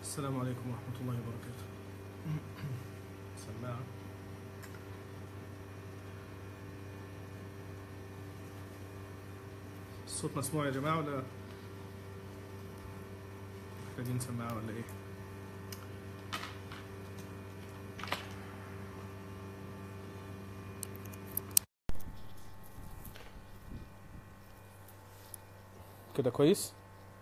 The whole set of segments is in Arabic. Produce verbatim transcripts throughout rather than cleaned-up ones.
السلام عليكم ورحمة الله وبركاته. سماعة. الصوت مسموع يا جماعة ولا محتاجين سماعة ولا ايه؟ كده كويس؟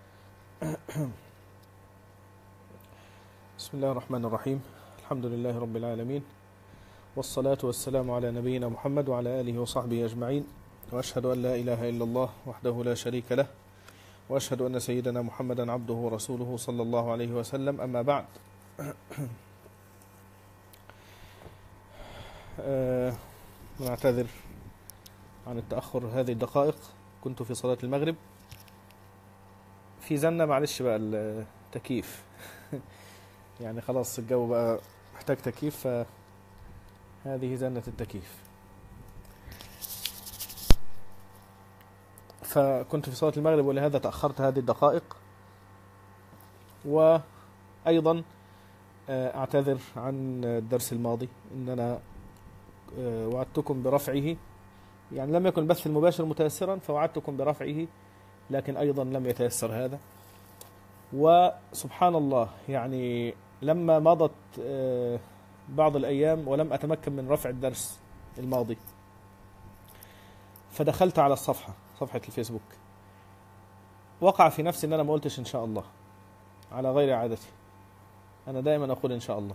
بسم الله الرحمن الرحيم. الحمد لله رب العالمين، والصلاة والسلام على نبينا محمد وعلى آله وصحبه أجمعين، وأشهد أن لا إله إلا الله وحده لا شريك له، وأشهد أن سيدنا محمدا عبده ورسوله صلى الله عليه وسلم. أما بعد، أه نعتذر عن التأخر هذه الدقائق، كنت في صلاة المغرب في زنة، معلش بقى التكييف يعني خلاص الجو بقى محتاج تكييف، فهذه زنة التكييف. فكنت في صلاة المغرب ولهذا تأخرت هذه الدقائق، وأيضا أعتذر عن الدرس الماضي إن أنا وعدتكم برفعه، يعني لم يكن البث المباشر متيسرا فوعدتكم برفعه، لكن أيضا لم يتيسر هذا. وسبحان الله، يعني لما مضت بعض الأيام ولم أتمكن من رفع الدرس الماضي، فدخلت على الصفحة صفحة الفيسبوك، وقع في نفسي أن أنا ما قلتش إن شاء الله على غير عادتي، أنا دائما أقول إن شاء الله.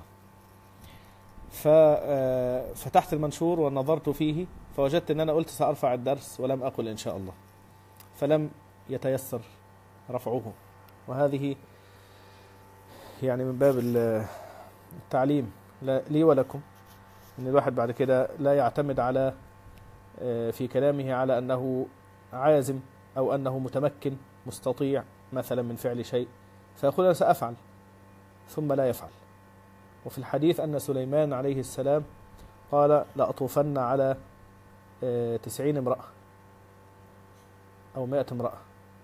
ففتحت المنشور ونظرت فيه فوجدت أن أنا قلت سأرفع الدرس ولم أقل إن شاء الله، فلم يتيسر رفعه. وهذه يعني من باب التعليم لي ولكم، ان الواحد بعد كده لا يعتمد على في كلامه على انه عازم او انه متمكن مستطيع مثلا من فعل شيء فيقول انا سأفعل ثم لا يفعل. وفي الحديث ان سليمان عليه السلام قال لأطوفن على تسعين امرأة او مائة امرأة،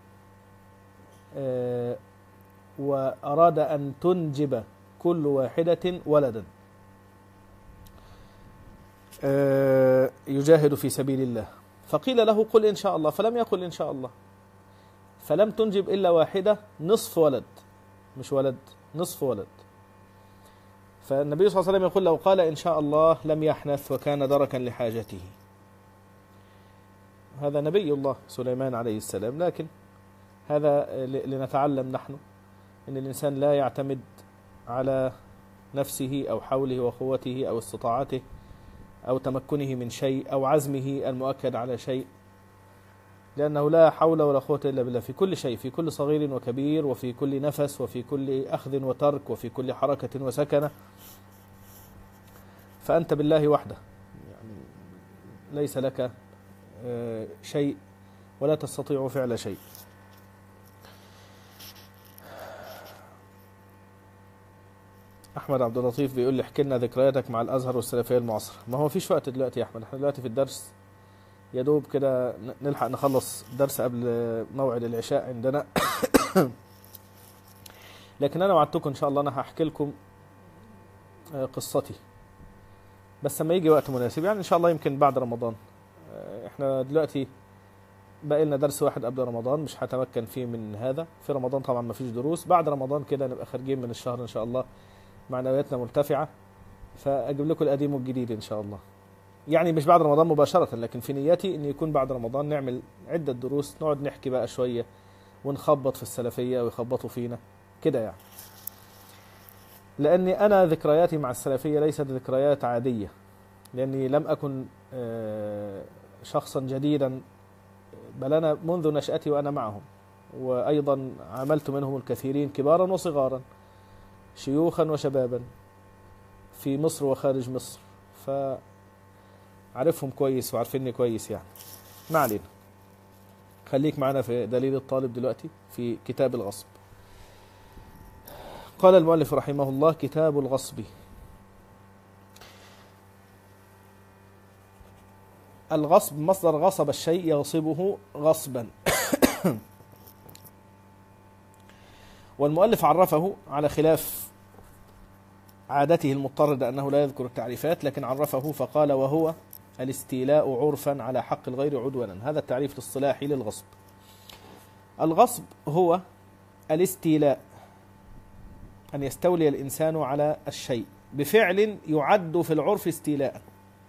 وأراد أن تنجب كل واحدة ولدا يجاهد في سبيل الله، فقيل له قل إن شاء الله، فلم يقل إن شاء الله، فلم تنجب إلا واحدة نصف ولد، مش ولد، نصف ولد. فالنبي صلى الله عليه وسلم يقول لو قال إن شاء الله لم يحنث وكان دركا لحاجته. هذا نبي الله سليمان عليه السلام، لكن هذا لنتعلم نحن أن الإنسان لا يعتمد على نفسه أو حوله وقوته أو استطاعته أو تمكنه من شيء أو عزمه المؤكد على شيء، لأنه لا حول ولا قوة إلا بالله في كل شيء، في كل صغير وكبير، وفي كل نفس، وفي كل أخذ وترك، وفي كل حركة وسكنة. فأنت بالله وحده، يعني ليس لك شيء ولا تستطيع فعل شيء. أحمد عبد اللطيف بيقول لي احكي لنا ذكرياتك مع الأزهر والسلفية المعاصرة. ما هو فيش وقت دلوقتي يا أحمد، احنا دلوقتي في الدرس يا دوب كده نلحق نخلص الدرس قبل موعد العشاء عندنا لكن أنا وعدتكم إن شاء الله أنا هحكي لكم قصتي، بس لما يجي وقت مناسب، يعني إن شاء الله يمكن بعد رمضان. احنا دلوقتي بقى لنا درس واحد قبل رمضان مش هتمكن فيه من هذا، في رمضان طبعا ما فيش دروس، بعد رمضان كده نبقى خارجين من الشهر إن شاء الله معنوياتنا مرتفعة، فأجيب لكم القديم والجديد إن شاء الله. يعني مش بعد رمضان مباشرة، لكن في نيتي أن يكون بعد رمضان نعمل عدة دروس نقعد نحكي بقى شوية ونخبط في السلفية ويخبطوا فينا كده يعني. لأني أنا ذكرياتي مع السلفية ليست ذكريات عادية، لأني لم أكن شخصا جديدا، بل أنا منذ نشأتي وأنا معهم، وأيضا عملت منهم الكثيرين كبارا وصغارا، شيوخا وشبابا في مصر وخارج مصر، فعرفهم كويس وعارفيني كويس يعني. ما علينا، خليك معنا في دليل الطالب دلوقتي في كتاب الغصب. قال المؤلف رحمه الله: كتاب الغصب. الغصب مصدر غصب الشيء يغصبه غصبا والمؤلف عرفه على خلاف عادته المضطردة أنه لا يذكر التعريفات، لكن عرفه فقال: وهو الاستيلاء عرفا على حق الغير عدوانا. هذا التعريف الاصطلاحي للغصب. الغصب هو الاستيلاء، أن يستولي الإنسان على الشيء بفعل يعد في العرف استيلاء.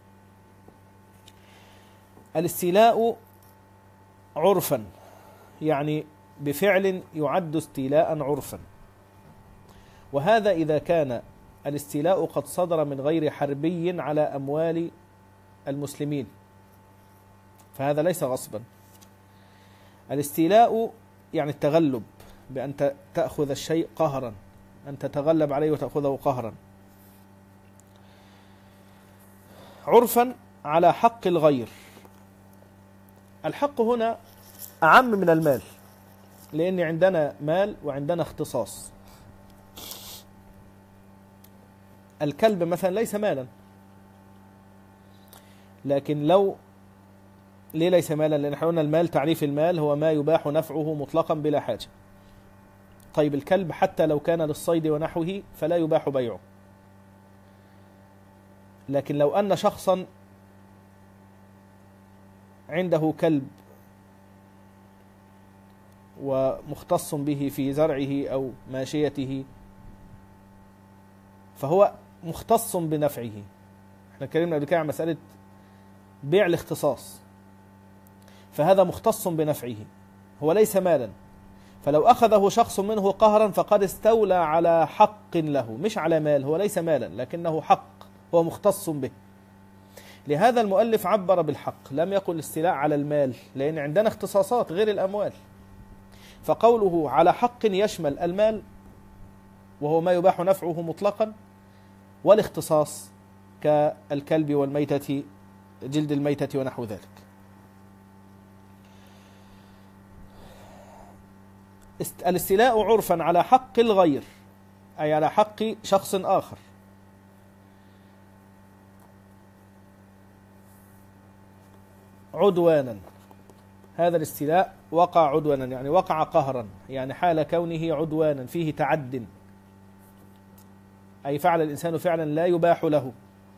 الاستيلاء عرفا يعني بفعل يعد استيلاء عرفا، وهذا إذا كان الاستيلاء قد صدر من غير حربي على أموال المسلمين، فهذا ليس غصبا. الاستيلاء يعني التغلب، بأن تأخذ الشيء قهرا، أن تتغلب عليه وتأخذه قهرا. عرفا على حق الغير. الحق هنا أعم من المال، لأن عندنا مال وعندنا اختصاص. الكلب مثلا ليس مالا، لكن لو ليه ليس مالا؟ لأن احنا قلنا المال، تعريف المال هو ما يباح نفعه مطلقا بلا حاجة. طيب الكلب حتى لو كان للصيد ونحوه فلا يباح بيعه، لكن لو أن شخصا عنده كلب ومختص به في زرعه أو ماشيته فهو مختص بنفعه. احنا اتكلمنا قبل كده عن مسألة بيع الاختصاص، فهذا مختص بنفعه، هو ليس مالا. فلو أخذه شخص منه قهرا فقد استولى على حق له، مش على مال، هو ليس مالا لكنه حق، هو مختص به. لهذا المؤلف عبر بالحق، لم يقل استيلاء على المال، لأن عندنا اختصاصات غير الأموال. فقوله على حق يشمل المال وهو ما يباح نفعه مطلقا، والاختصاص كالكلب والميتة، جلد الميتة ونحو ذلك. الاستيلاء عرفا على حق الغير، أي على حق شخص آخر. عدوانا، هذا الاستيلاء وقع عدوانا يعني وقع قهرا، يعني حال كونه عدوانا فيه تعد، أي فعل الإنسان فعلا لا يباح له.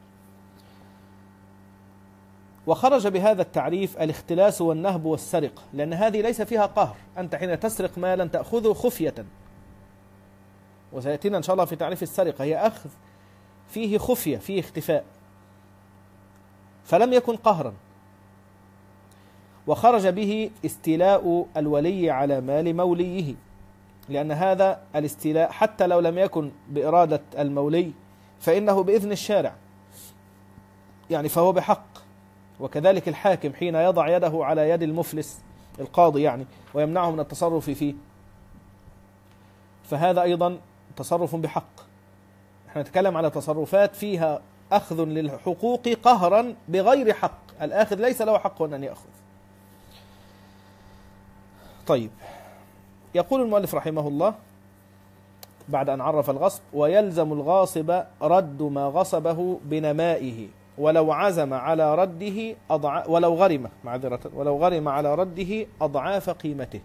وخرج بهذا التعريف الاختلاس والنهب والسرقة، لأن هذه ليس فيها قهر. أنت حين تسرق مالا تأخذه خفية، وسيأتينا إن شاء الله في تعريف السرقة، هي أخذ فيه خفية، فيه اختفاء، فلم يكن قهرا. وخرج به استيلاء الولي على مال موليه، لأن هذا الاستيلاء حتى لو لم يكن بإرادة المولي فإنه بإذن الشارع، يعني فهو بحق. وكذلك الحاكم حين يضع يده على يد المفلس، القاضي يعني، ويمنعه من التصرف فيه، فهذا أيضا تصرف بحق. احنا نتكلم على تصرفات فيها أخذ للحقوق قهرا بغير حق، الآخذ ليس له حق أن يأخذ. طيب، يقول المؤلف رحمه الله بعد أن عرف الغصب: ويلزم الغاصب رد ما غصبه بنمائه ولو عزم على رده أضع... ولو غرم معذرة ولو غرم على رده أضعاف قيمته.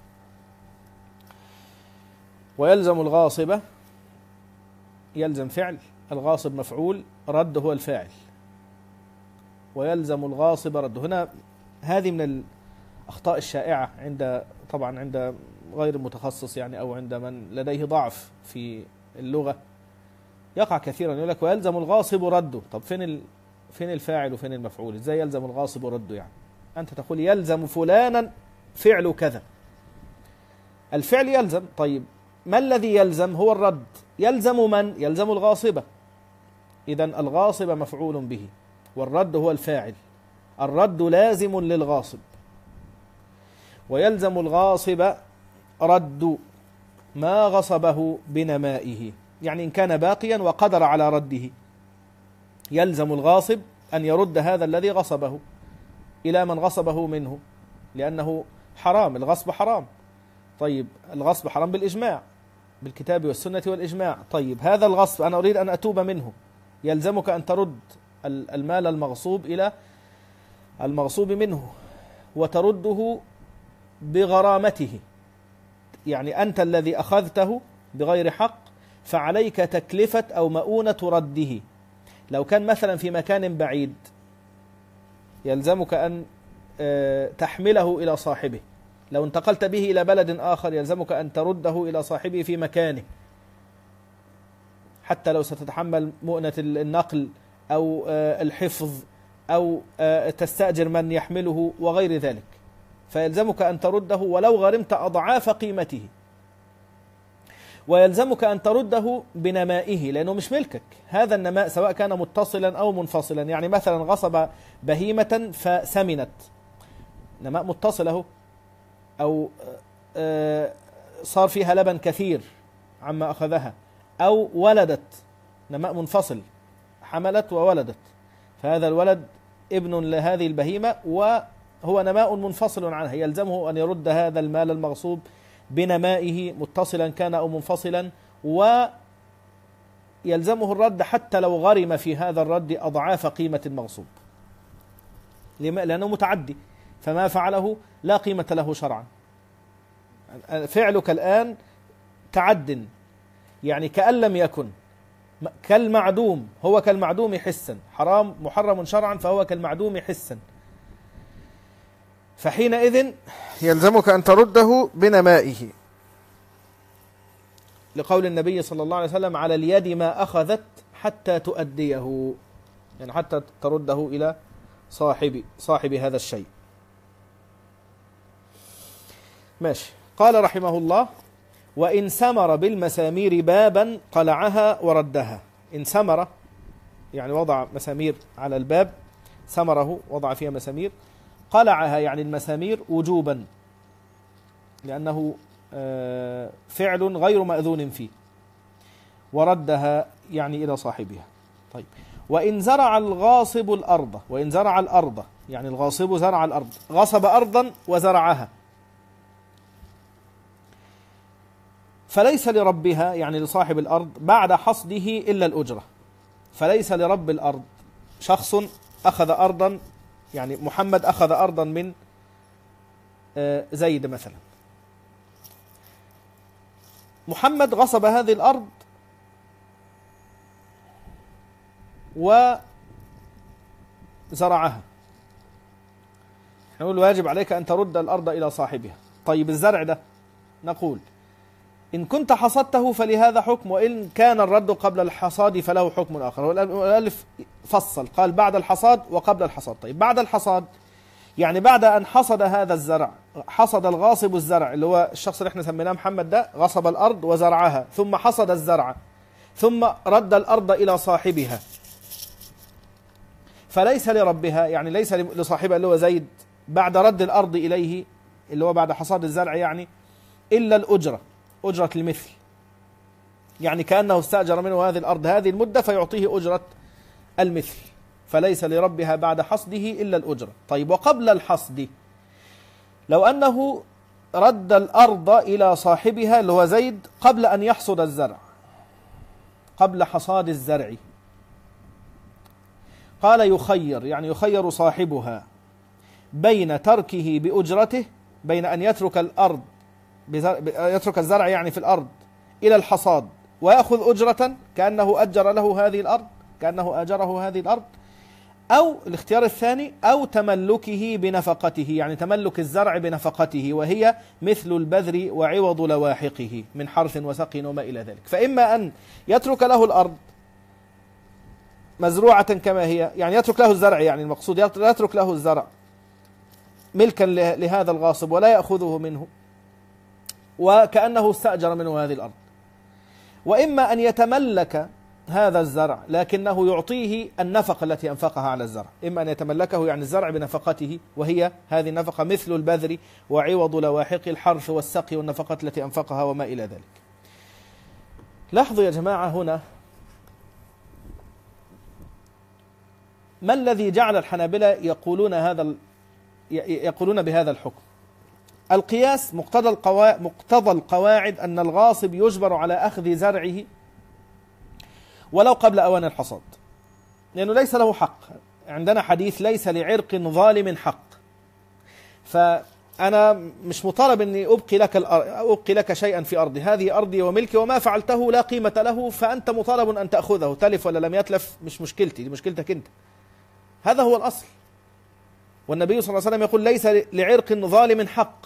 ويلزم الغاصب، يلزم فعل، الغاصب مفعول، رد هو الفاعل. ويلزم الغاصب رد، هنا هذه من الأخطاء الشائعة عند طبعا عند غير المتخصص يعني، أو عند من لديه ضعف في اللغة، يقع كثيرا يقول لك ويلزم الغاصب رده. طب فين ال... فين الفاعل وفين المفعول؟ ازاي يلزم الغاصب رده؟ يعني أنت تقول يلزم فلانا فعل كذا، الفعل يلزم. طيب ما الذي يلزم؟ هو الرد. يلزم من؟ يلزم الغاصبة. إذن الغاصب مفعول به والرد هو الفاعل، الرد لازم للغاصب. ويلزم الغاصب رد ما غصبه بنمائه، يعني إن كان باقيا وقدر على رده يلزم الغاصب أن يرد هذا الذي غصبه إلى من غصبه منه، لأنه حرام، الغصب حرام. طيب الغصب حرام بالإجماع، بالكتاب والسنة والإجماع. طيب هذا الغصب أنا أريد أن أتوب منه، يلزمك أن ترد المال المغصوب إلى المغصوب منه، وترده بغرامته، يعني أنت الذي أخذته بغير حق فعليك تكلفة أو مؤونة رده. لو كان مثلا في مكان بعيد يلزمك أن تحمله إلى صاحبه، لو انتقلت به إلى بلد آخر يلزمك أن ترده إلى صاحبه في مكانه، حتى لو ستتحمل مؤنة النقل أو الحفظ أو تستأجر من يحمله وغير ذلك، فيلزمك أن ترده ولو غرمت أضعاف قيمته. ويلزمك أن ترده بنمائه لأنه مش ملكك، هذا النماء سواء كان متصلا أو منفصلا. يعني مثلا غصب بهيمة فسمنت، نماء متصله، أو صار فيها لبن كثير عما أخذها، أو ولدت، نماء منفصل، حملت وولدت، فهذا الولد ابن لهذه البهيمة وهو نماء منفصل عنها، يلزمه أن يرد هذا المال المغصوب بنمائه متصلا كان أو منفصلا، ويلزمه الرد حتى لو غرم في هذا الرد أضعاف قيمة المغصوب، لأنه متعدي، فما فعله لا قيمة له شرعا. فعلك الآن تعد، يعني كأن لم يكن، كالمعدوم، هو كالمعدوم حسا، حرام محرم شرعا فهو كالمعدوم حسا، فحينئذ يلزمك أن ترده بنمائه، لقول النبي صلى الله عليه وسلم: على اليد ما أخذت حتى تؤديه، يعني حتى ترده إلى صاحب صاحب هذا الشيء. ماشي. قال رحمه الله: وإن سمر بالمسامير بابا قلعها وردها. إن سمر يعني وضع مسامير على الباب، سمره وضع فيها مسامير، قلعها يعني المسامير وجوبا، لأنه فعل غير مأذون فيه، وردها يعني إلى صاحبها. طيب. وإن زرع الغاصب الأرض، وإن زرع الأرض يعني الغاصب زرع الأرض، غصب أرضا وزرعها، فليس لربها يعني لصاحب الأرض بعد حصده إلا الأجرة. فليس لرب الأرض، شخص أخذ أرضا، يعني محمد أخذ أرضا من زيد مثلا، محمد غصب هذه الأرض وزرعها، نقول واجب عليك أن ترد الأرض إلى صاحبها. طيب الزرع ده نقول إن كنت حصدته فلهذا حكم، وإن كان الرد قبل الحصاد فله حكم آخر. والألف فصل، قال بعد الحصاد وقبل الحصاد. طيب بعد الحصاد يعني بعد أن حصد هذا الزرع، حصد الغاصب الزرع اللي هو الشخص اللي احنا سميناه محمد ده، غصب الأرض وزرعها ثم حصد الزرع ثم رد الأرض إلى صاحبها، فليس لربها يعني ليس لصاحبها اللي هو زيد بعد رد الأرض إليه اللي هو بعد حصاد الزرع يعني إلا الأجرة، أجرة المثل، يعني كأنه استأجر منه هذه الأرض هذه المدة فيعطيه أجرة المثل، فليس لربها بعد حصده إلا الأجرة. طيب وقبل الحصد، لو أنه رد الأرض إلى صاحبها اللي هو زيد قبل أن يحصد الزرع، قبل حصاد الزرع، قال يخير يعني يخير صاحبها بين تركه بأجرته، بين أن يترك الأرض يترك الزرع يعني في الأرض إلى الحصاد ويأخذ أجرة كأنه أجر له هذه الأرض، كأنه أجره هذه الأرض، أو الاختيار الثاني أو تملكه بنفقته، يعني تملك الزرع بنفقته، وهي مثل البذر وعوض لواحقه من حرث وسقي وما إلى ذلك. فإما أن يترك له الأرض مزروعة كما هي، يعني يترك له الزرع، يعني المقصود يترك له الزرع ملكا لهذا الغاصب ولا يأخذه منه وكأنه استأجر منه هذه الأرض، وإما أن يتملك هذا الزرع لكنه يعطيه النفقة التي أنفقها على الزرع، إما أن يتملكه يعني الزرع بنفقته، وهي هذه النفقة مثل البذر وعوض لواحق الحرث والسقي والنفقة التي أنفقها وما إلى ذلك. لاحظوا يا جماعة هنا ما الذي جعل الحنابلة يقولون هذا يقولون بهذا الحكم. القياس مقتضى القواعد مقتضى القواعد أن الغاصب يجبر على أخذ زرعه ولو قبل أوان الحصاد، لأنه ليس له حق. عندنا حديث ليس لعرق ظالم حق، أنا مش مطالب أني أبقي لك أبقي لك شيئا في أرضي، هذه أرضي وملكي وما فعلته لا قيمة له، فأنت مطالب أن تأخذه، تلف ولا لم يتلف مش مشكلتي، دي مشكلتك أنت. هذا هو الأصل. والنبي صلى الله عليه وسلم يقول ليس لعرق ظالم حق.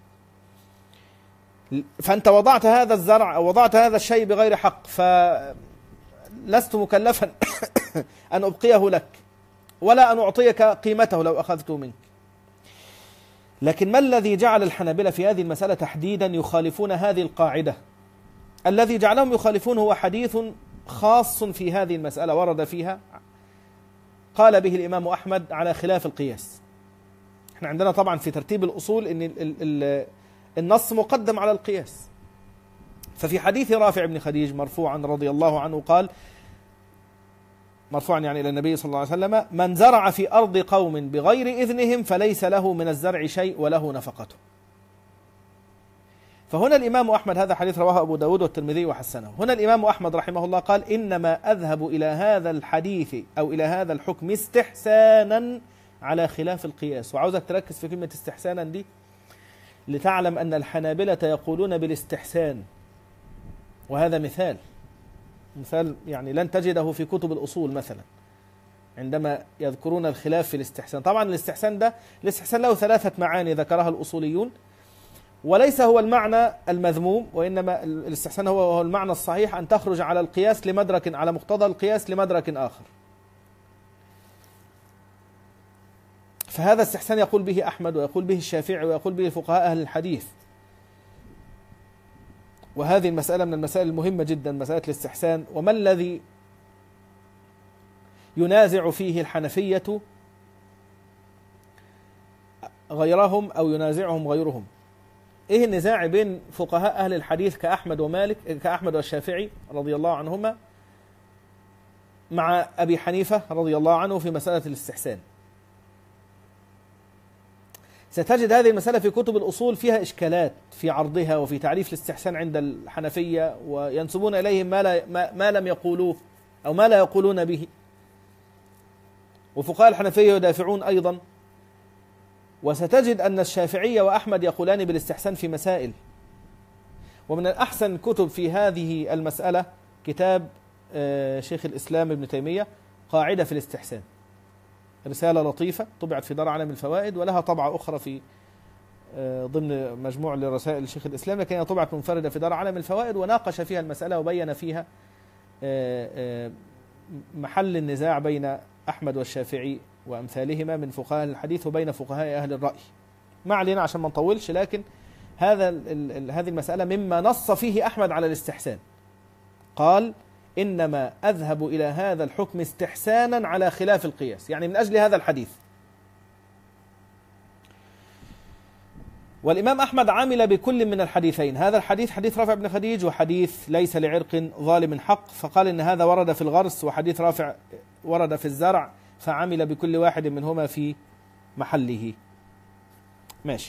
فأنت وضعت هذا الزرع أو وضعت هذا الشيء بغير حق، فلست مكلفا أن أبقيه لك ولا أن أعطيك قيمته لو أخذته منك. لكن ما الذي جعل الحنابلة في هذه المسألة تحديدا يخالفون هذه القاعدة؟ الذي جعلهم يخالفون هو حديث خاص في هذه المسألة ورد فيها قال به الإمام أحمد على خلاف القياس. احنا عندنا طبعا في ترتيب الأصول إن ال ال ال النص مقدم على القياس. ففي حديث رافع بن خديج مرفوعا رضي الله عنه قال، مرفوعا يعني إلى النبي صلى الله عليه وسلم: من زرع في أرض قوم بغير إذنهم فليس له من الزرع شيء وله نفقته. فهنا الإمام أحمد، هذا حديث رواه أبو داود والترمذي وحسنه، هنا الإمام أحمد رحمه الله قال: إنما أذهب إلى هذا الحديث أو إلى هذا الحكم استحسانا على خلاف القياس. وعاوزك تركز في كلمة استحسانا دي لتعلم أن الحنابلة يقولون بالاستحسان، وهذا مثال مثال يعني لن تجده في كتب الأصول مثلا عندما يذكرون الخلاف في الاستحسان. طبعا الاستحسان ده الاستحسان له ثلاثة معاني ذكرها الأصوليون، وليس هو المعنى المذموم، وإنما الاستحسان هو, هو المعنى الصحيح، أن تخرج على القياس لمدرك، على مقتضى القياس لمدرك آخر. فهذا استحسان يقول به أحمد ويقول به الشافعي ويقول به فقهاء أهل الحديث. وهذه المسألة من المسائل المهمة جدا، مسألة الاستحسان. وما الذي ينازع فيه الحنفية غيرهم أو ينازعهم غيرهم؟ إيه النزاع بين فقهاء أهل الحديث كأحمد ومالك كأحمد والشافعي رضي الله عنهما مع أبي حنيفة رضي الله عنه في مسألة الاستحسان؟ ستجد هذه المسألة في كتب الأصول فيها إشكالات في عرضها وفي تعريف الاستحسان عند الحنفية، وينسبون إليهم ما, لا ما, ما لم يقولوه أو ما لا يقولون به، وفقهاء الحنفية يدافعون أيضا. وستجد أن الشافعية وأحمد يقولان بالاستحسان في مسائل. ومن الأحسن كتب في هذه المسألة كتاب شيخ الإسلام ابن تيمية، قاعدة في الاستحسان، رسالة لطيفة طبعت في دار عالم الفوائد، ولها طبعة أخرى في ضمن مجموع لرسائل شيخ الإسلام، لكن هي طبعت منفردة في دار عالم الفوائد، وناقش فيها المسألة وبين فيها محل النزاع بين أحمد والشافعي وأمثالهما من فقهاء الحديث وبين فقهاء أهل الرأي. ما علينا عشان ما نطولش، لكن هذا هذه المسألة مما نص فيه أحمد على الاستحسان. قال: إنما أذهب إلى هذا الحكم استحسانا على خلاف القياس، يعني من أجل هذا الحديث. والإمام أحمد عمل بكل من الحديثين، هذا الحديث حديث رافع بن خديج وحديث ليس لعرق ظالم حق، فقال إن هذا ورد في الغرس وحديث رافع ورد في الزرع، فعمل بكل واحد منهما في محله. ماشي.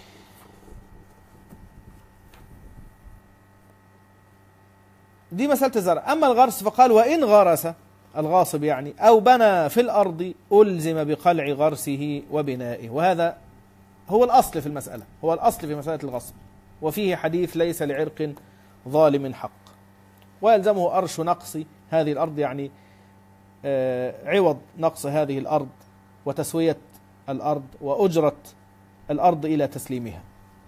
دي مسألة الزرع. أما الغرس فقال: وإن غرس الغاصب يعني أو بنى في الأرض ألزم بقلع غرسه وبنائه. وهذا هو الأصل في المسألة، هو الأصل في مسألة الغصب. وفيه حديث ليس لعرق ظالم حق، ويلزمه أرش نقص هذه الأرض، يعني عوض نقص هذه الأرض وتسوية الأرض وأجرة الأرض إلى تسليمها،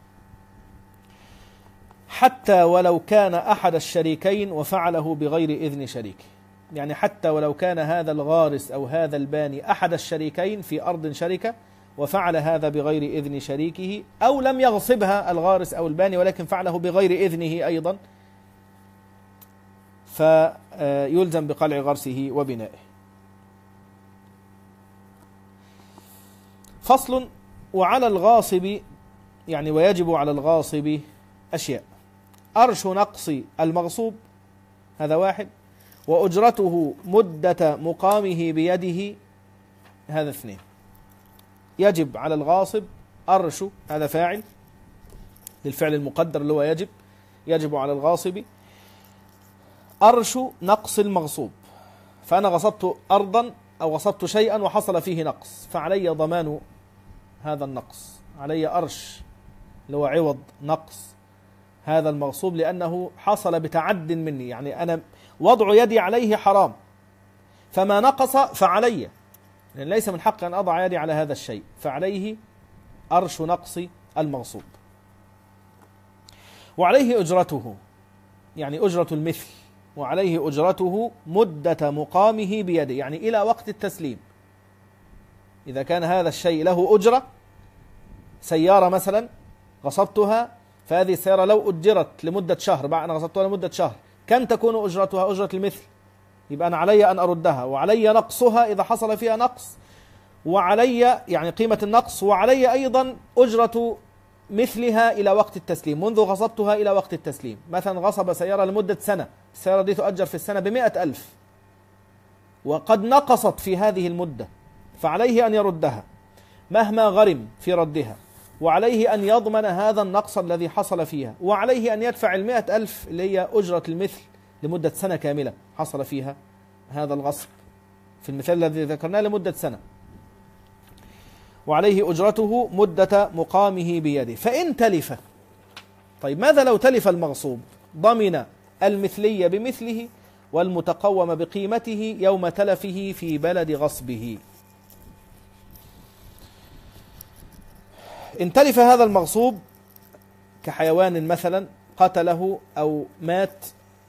حتى ولو كان أحد الشريكين وفعله بغير إذن شريكه. يعني حتى ولو كان هذا الغارس أو هذا الباني أحد الشريكين في أرض شركة وفعل هذا بغير إذن شريكه، أو لم يغصبها الغارس أو الباني ولكن فعله بغير إذنه أيضا، فيلزم بقلع غرسه وبنائه. فصل: وعلى الغاصب يعني ويجب على الغاصب أشياء: أرش نقص المغصوب، هذا واحد، وأجرته مدة مقامه بيده، هذا اثنين. يجب على الغاصب أرش، هذا فاعل للفعل المقدر اللي هو يجب، يجب على الغاصب أرش نقص المغصوب. فأنا غصبت أرضا أو غصبت شيئا وحصل فيه نقص، فعلي ضمان هذا النقص، علي أرش اللي هو عوض نقص هذا المغصوب، لأنه حصل بتعد مني، يعني أنا وضع يدي عليه حرام، فما نقص فعلي، لأن ليس من حق أن أضع يدي على هذا الشيء، فعليه أرش نقص المغصوب. وعليه أجرته، يعني أجرة المثل، وعليه أجرته مدة مقامه بيده، يعني إلى وقت التسليم. إذا كان هذا الشيء له أجرة، سيارة مثلا غصبتها، فهذه السيارة لو أجرت لمدة شهر، بعد أن غصبتها لمدة شهر، كم تكون أجرتها؟ أجرة المثل، يبقى أنا علي أن أردها، وعلي نقصها إذا حصل فيها نقص، وعلي يعني قيمة النقص، وعلي أيضا أجرة مثلها إلى وقت التسليم، منذ غصبتها إلى وقت التسليم. مثلا غصب سيارة لمدة سنة، السيارة دي تؤجر في السنة بمئة ألف، وقد نقصت في هذه المدة، فعليه أن يردها مهما غرم في ردها، وعليه أن يضمن هذا النقص الذي حصل فيها، وعليه أن يدفع المئة ألف اللي هي أجرة المثل لمدة سنة كاملة حصل فيها هذا الغصب، في المثال الذي ذكرناه لمدة سنة. وعليه أجرته مدة مقامه بيده. فإن تلف، طيب ماذا لو تلف المغصوب؟ ضمن المثلية بمثله والمتقوم بقيمته يوم تلفه في بلد غصبه. إن تلف هذا المغصوب كحيوان مثلا قتله أو مات،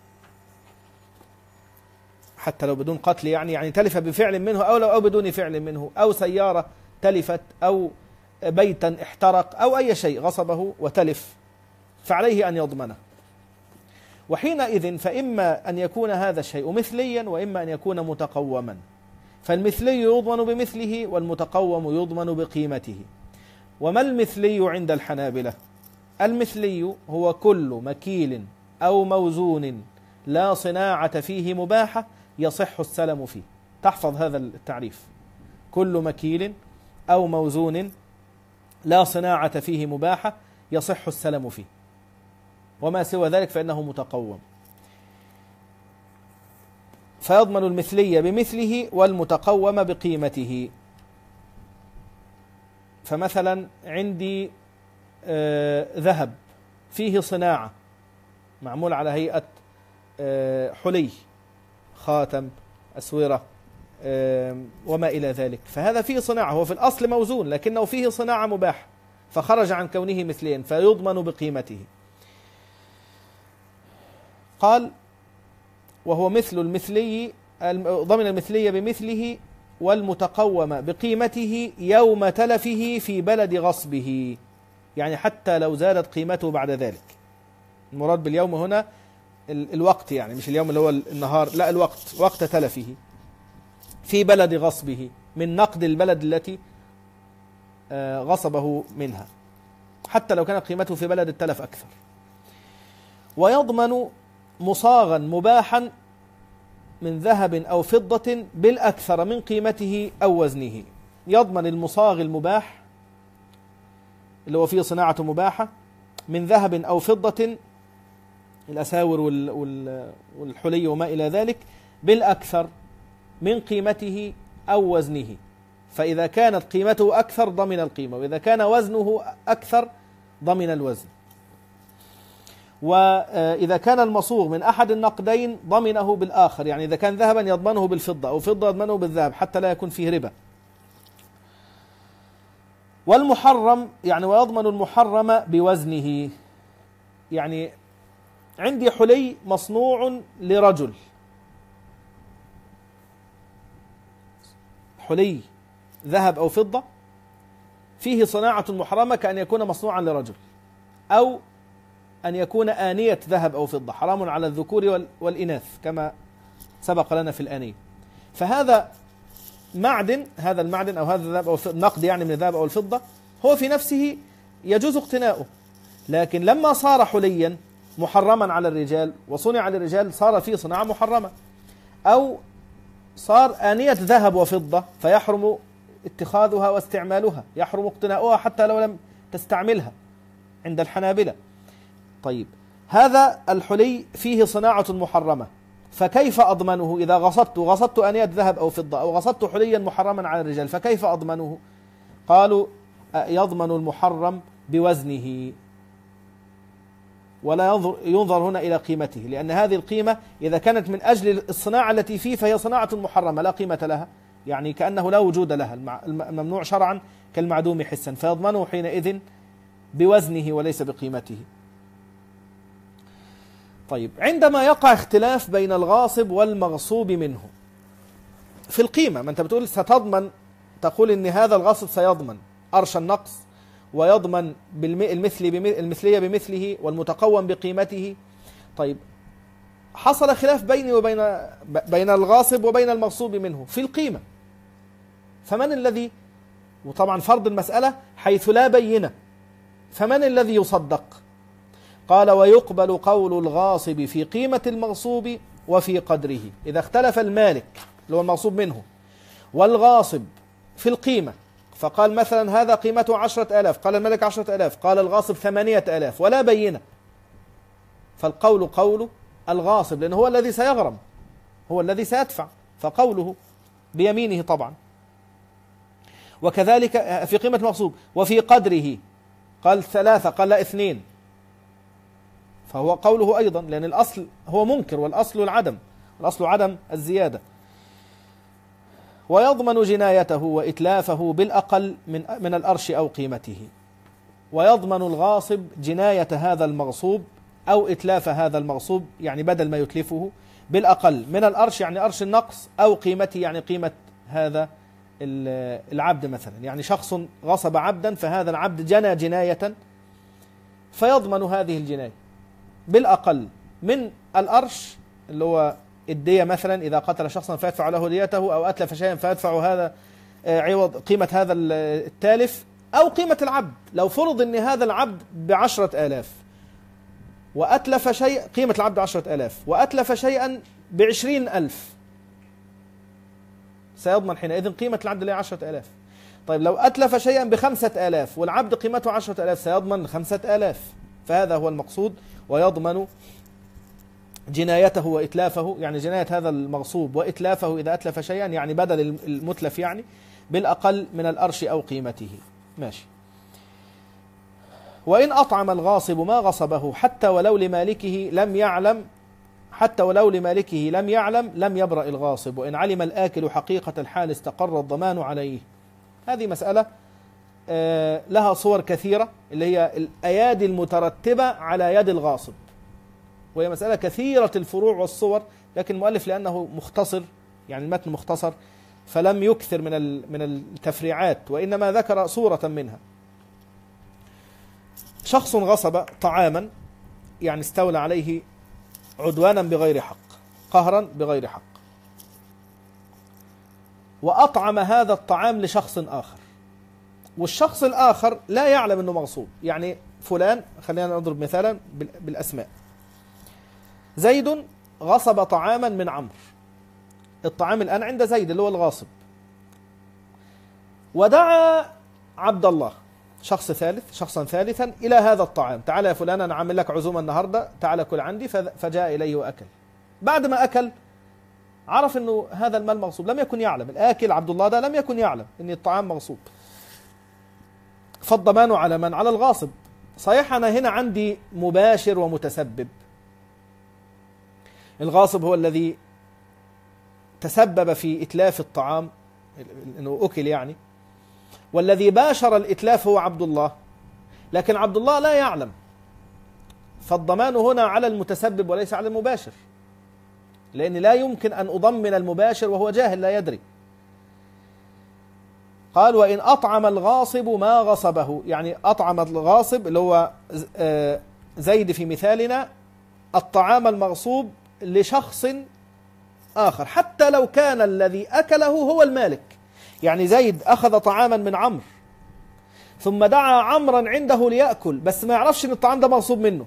حتى لو بدون قتل، يعني يعني تلف بفعل منه أو لو أو بدون فعل منه، أو سيارة تلفت، أو بيتا احترق، أو أي شيء غصبه وتلف، فعليه أن يضمنه. وحينئذ فإما أن يكون هذا الشيء مثليا، وإما أن يكون متقوما. فالمثلي يضمن بمثله، والمتقوم يضمن بقيمته. وما المثلي عند الحنابلة؟ المثلي هو كل مكيل أو موزون لا صناعة فيه مباحة يصح السلم فيه. تحفظ هذا التعريف: كل مكيل أو موزون لا صناعة فيه مباحة يصح السلم فيه، وما سوى ذلك فإنه متقوم. فيضمن المثلية بمثله والمتقوم بقيمته. فمثلا عندي آه ذهب فيه صناعة، معمول على هيئة آه حلي، خاتم، أسورة، آه وما إلى ذلك، فهذا فيه صناعة، هو في الأصل موزون لكنه فيه صناعة مباح، فخرج عن كونه مثليا فيضمن بقيمته. قال: وهو مثل المثلي، ضمن المثلية بمثله والمتقوم بقيمته يوم تلفه في بلد غصبه، يعني حتى لو زالت قيمته بعد ذلك. المراد باليوم هنا الوقت، يعني مش اليوم اللي هو النهار، لا، الوقت، وقت تلفه في بلد غصبه، من نقد البلد التي غصبه منها، حتى لو كانت قيمته في بلد التلف أكثر. ويضمن مصاغا مباحا من ذهب أو فضة بالأكثر من قيمته أو وزنه. يضمن المصاغ المباح اللي هو فيه صناعة مباحة من ذهب أو فضة، الأساور والحلي وما إلى ذلك، بالأكثر من قيمته أو وزنه. فإذا كانت قيمته أكثر ضمن القيمة، وإذا كان وزنه أكثر ضمن الوزن. وإذا كان المصوغ من أحد النقدين ضمنه بالآخر، يعني إذا كان ذهبا يضمنه بالفضة، أو فضة يضمنه بالذهب، حتى لا يكون فيه ربا. والمحرم، يعني ويضمن المحرم بوزنه. يعني عندي حلي مصنوع لرجل، حلي ذهب أو فضة فيه صناعة محرمة، كأن يكون مصنوعا لرجل، أو أن يكون آنية ذهب أو فضة، حرام على الذكور والإناث كما سبق لنا في الآنية. فهذا معدن، هذا المعدن أو هذا الذهب أو النقد يعني من الذهب أو الفضة، هو في نفسه يجوز اقتناؤه، لكن لما صار حليا محرما على الرجال وصنع للرجال صار فيه صناعة محرمة، أو صار آنية ذهب وفضة فيحرم اتخاذها واستعمالها، يحرم اقتناؤها حتى لو لم تستعملها عند الحنابلة. طيب، هذا الحلي فيه صناعة محرمة، فكيف أضمنه؟ إذا غصبت غصبت آنية ذهب أو فضة، أو غصبت حليا محرما على الرجال، فكيف أضمنه؟ قالوا: يضمن المحرم بوزنه، ولا ينظر, ينظر هنا إلى قيمته، لأن هذه القيمة إذا كانت من أجل الصناعة التي فيه فهي صناعة محرمة لا قيمة لها، يعني كأنه لا وجود لها، الممنوع شرعا كالمعدوم حسا، فيضمنه حينئذ بوزنه وليس بقيمته. طيب، عندما يقع اختلاف بين الغاصب والمغصوب منه في القيمة، ما أنت بتقول ستضمن، تقول إن هذا الغاصب سيضمن أرش النقص ويضمن بالمثل المثلية بمثله والمتقوم بقيمته. طيب، حصل خلاف بيني وبين بين الغاصب وبين المغصوب منه في القيمة، فمن الذي، وطبعا فرض المسألة حيث لا بينة، فمن الذي يصدق؟ قال: ويقبل قول الغاصب في قيمة المغصوب وفي قدره. إذا اختلف المالك اللي هو المغصوب منه والغاصب في القيمة، فقال مثلا هذا قيمته عشرة آلاف، قال الملك عشرة آلاف، قال الغاصب ثمانية آلاف ولا بينة، فالقول قول الغاصب، لأنه هو الذي سيغرم، هو الذي سيدفع، فقوله بيمينه طبعا. وكذلك في قيمة المغصوب وفي قدره، قال ثلاثة قال لا اثنين، فهو قوله أيضا، لأن الأصل هو منكر والأصل العدم، الأصل عدم الزيادة. ويضمن جنايته وإتلافه بالأقل من من الأرش أو قيمته، ويضمن الغاصب جناية هذا المغصوب أو إتلاف هذا المغصوب، يعني بدل ما يتلفه، بالأقل من الأرش يعني أرش النقص، أو قيمته يعني قيمة هذا العبد مثلا، يعني شخص غصب عبدا فهذا العبد جنى جناية فيضمن هذه الجناية بالأقل من الأرش اللي هو الدية مثلا، إذا قتل شخصا فيدفع له ديته، أو أتلف شيئا فيدفع هذا عوض قيمة هذا التالف، أو قيمة العبد. لو فرض أن هذا العبد بعشرة آلاف وأتلف شيء، قيمة العبد عشرة آلاف، وأتلف شيئا بعشرين ألف، سيضمن حينئذ قيمة العبد اللي هي عشرة آلاف. طيب، لو أتلف شيئا بخمسة آلاف والعبد قيمته عشرة آلاف، سيضمن خمسة آلاف. فهذا هو المقصود، ويضمن جنايته وإتلافه، يعني جناية هذا المغصوب وإتلافه إذا أتلف شيئا، يعني بدل المتلف، يعني بالأقل من الأرش أو قيمته. ماشي. وإن أطعم الغاصب ما غصبه حتى ولو لمالكه لم يعلم حتى ولو لمالكه لم يعلم لم يبرأ الغاصب، وإن علم الآكل حقيقة الحال استقر الضمان عليه. هذه مسألة لها صور كثيرة، اللي هي الأيادي المترتبة على يد الغاصب، وهي مسألة كثيرة الفروع والصور، لكن المؤلف لأنه مختصر، يعني المتن مختصر، فلم يكثر من من التفريعات، وإنما ذكر صورة منها. شخص غصب طعاما، يعني استولى عليه عدوانا بغير حق، قهرا بغير حق، وأطعم هذا الطعام لشخص آخر، والشخص الآخر لا يعلم أنه مغصوب. يعني فلان، خلينا نضرب مثالا بالأسماء، زيد غصب طعاما من عمرو، الطعام الآن عند زيد اللي هو الغاصب، ودعا عبد الله، شخص ثالث شخصا ثالثا إلى هذا الطعام، تعال يا فلان أنا عامل لك عزومة النهاردة، تعال كل عندي. فجاء إليه وأكل. بعد ما أكل عرف أنه هذا المال مغصوب، لم يكن يعلم، الآكل عبد الله ده لم يكن يعلم أن الطعام مغصوب، فالضمان على من؟ على الغاصب. صحيح أنا هنا عندي مباشر ومتسبب، الغاصب هو الذي تسبب في إتلاف الطعام أنه أكل يعني، والذي باشر الإتلاف هو عبد الله، لكن عبد الله لا يعلم، فالضمان هنا على المتسبب وليس على المباشر، لأن لا يمكن أن أضمن المباشر وهو جاهل لا يدري. قال: وإن أطعم الغاصب ما غصبه، يعني أطعم الغاصب اللي هو زيد في مثالنا الطعام المغصوب لشخص آخر، حتى لو كان الذي أكله هو المالك. يعني زيد أخذ طعاما من عمرو ثم دعا عمرا عنده ليأكل، بس ما يعرفش أن الطعام ده مغصوب منه،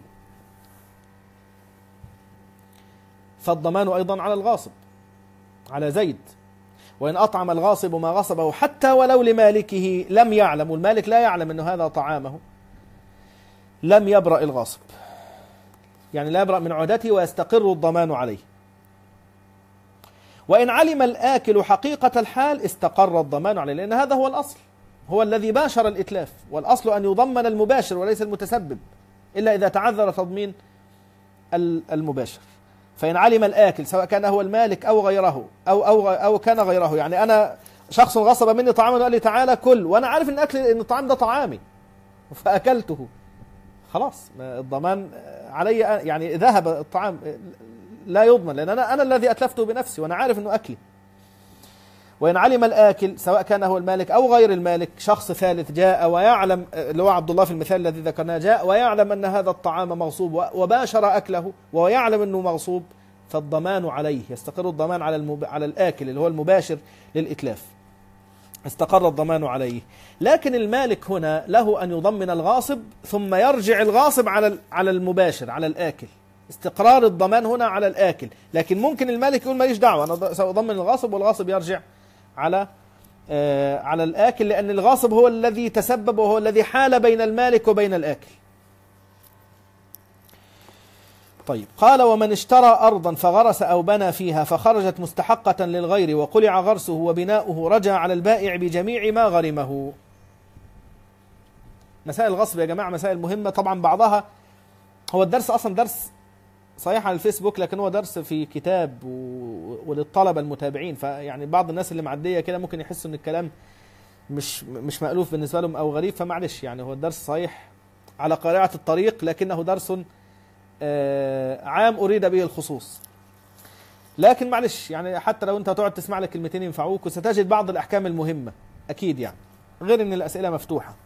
فالضمان أيضا على الغاصب، على زيد. وإن أطعم الغاصب ما غصبه حتى ولو لمالكه لم يعلم، والمالك لا يعلم أن هذا طعامه، لم يبرأ الغاصب، يعني لا يبرأ من عهدته ويستقر الضمان عليه. وإن علم الآكل حقيقة الحال استقر الضمان عليه، لأن هذا هو الأصل، هو الذي باشر الإتلاف، والأصل أن يضمن المباشر وليس المتسبب إلا إذا تعذر تضمين المباشر. فإن علم الآكل سواء كان هو المالك أو غيره أو أو أو كان غيره، يعني أنا شخص غصب مني طعاما وقال لي تعالى كل، وأنا عارف إن أكل إن الطعام ده طعامي فأكلته، خلاص الضمان علي، يعني ذهب الطعام لا يضمن، لأن أنا أنا الذي أتلفته بنفسي وأنا عارف إنه أكلي. وإن علم الآكل سواء كان هو المالك أو غير المالك، شخص ثالث جاء ويعلم، اللي هو عبد الله في المثال الذي ذكرناه، جاء ويعلم أن هذا الطعام مغصوب وباشر أكله ويعلم أنه مغصوب، فالضمان عليه، يستقر الضمان على المب... على الآكل اللي هو المباشر للإتلاف، استقر الضمان عليه. لكن المالك هنا له أن يضمن الغاصب ثم يرجع الغاصب على على المباشر على الآكل، استقرار الضمان هنا على الآكل. لكن ممكن المالك يقول ماليش دعوة، أنا سأضمن الغاصب، والغاصب يرجع على آه على الآكل، لأن الغاصب هو الذي تسبب وهو الذي حال بين المالك وبين الآكل. طيب، قال ومن اشترى أرضا فغرس أو بنى فيها فخرجت مستحقة للغير وقلع غرسه وبناؤه، رجع على البائع بجميع ما غرمه. مسائل الغصب يا جماعة مسائل مهمة طبعا، بعضها هو الدرس أصلا درس صحيح على الفيسبوك، لكن هو درس في كتاب و... وللطلبة المتابعين، فيعني بعض الناس اللي معدية كده ممكن يحسوا ان الكلام مش مش مألوف بالنسبة لهم او غريب، فمعلش يعني هو الدرس صحيح على قارعة الطريق، لكنه درس آه عام أريد به الخصوص. لكن معلش يعني حتى لو انت هتقعد تسمع لك كلمتين ينفعوك، وستجد بعض الأحكام المهمة أكيد، يعني غير ان الأسئلة مفتوحة.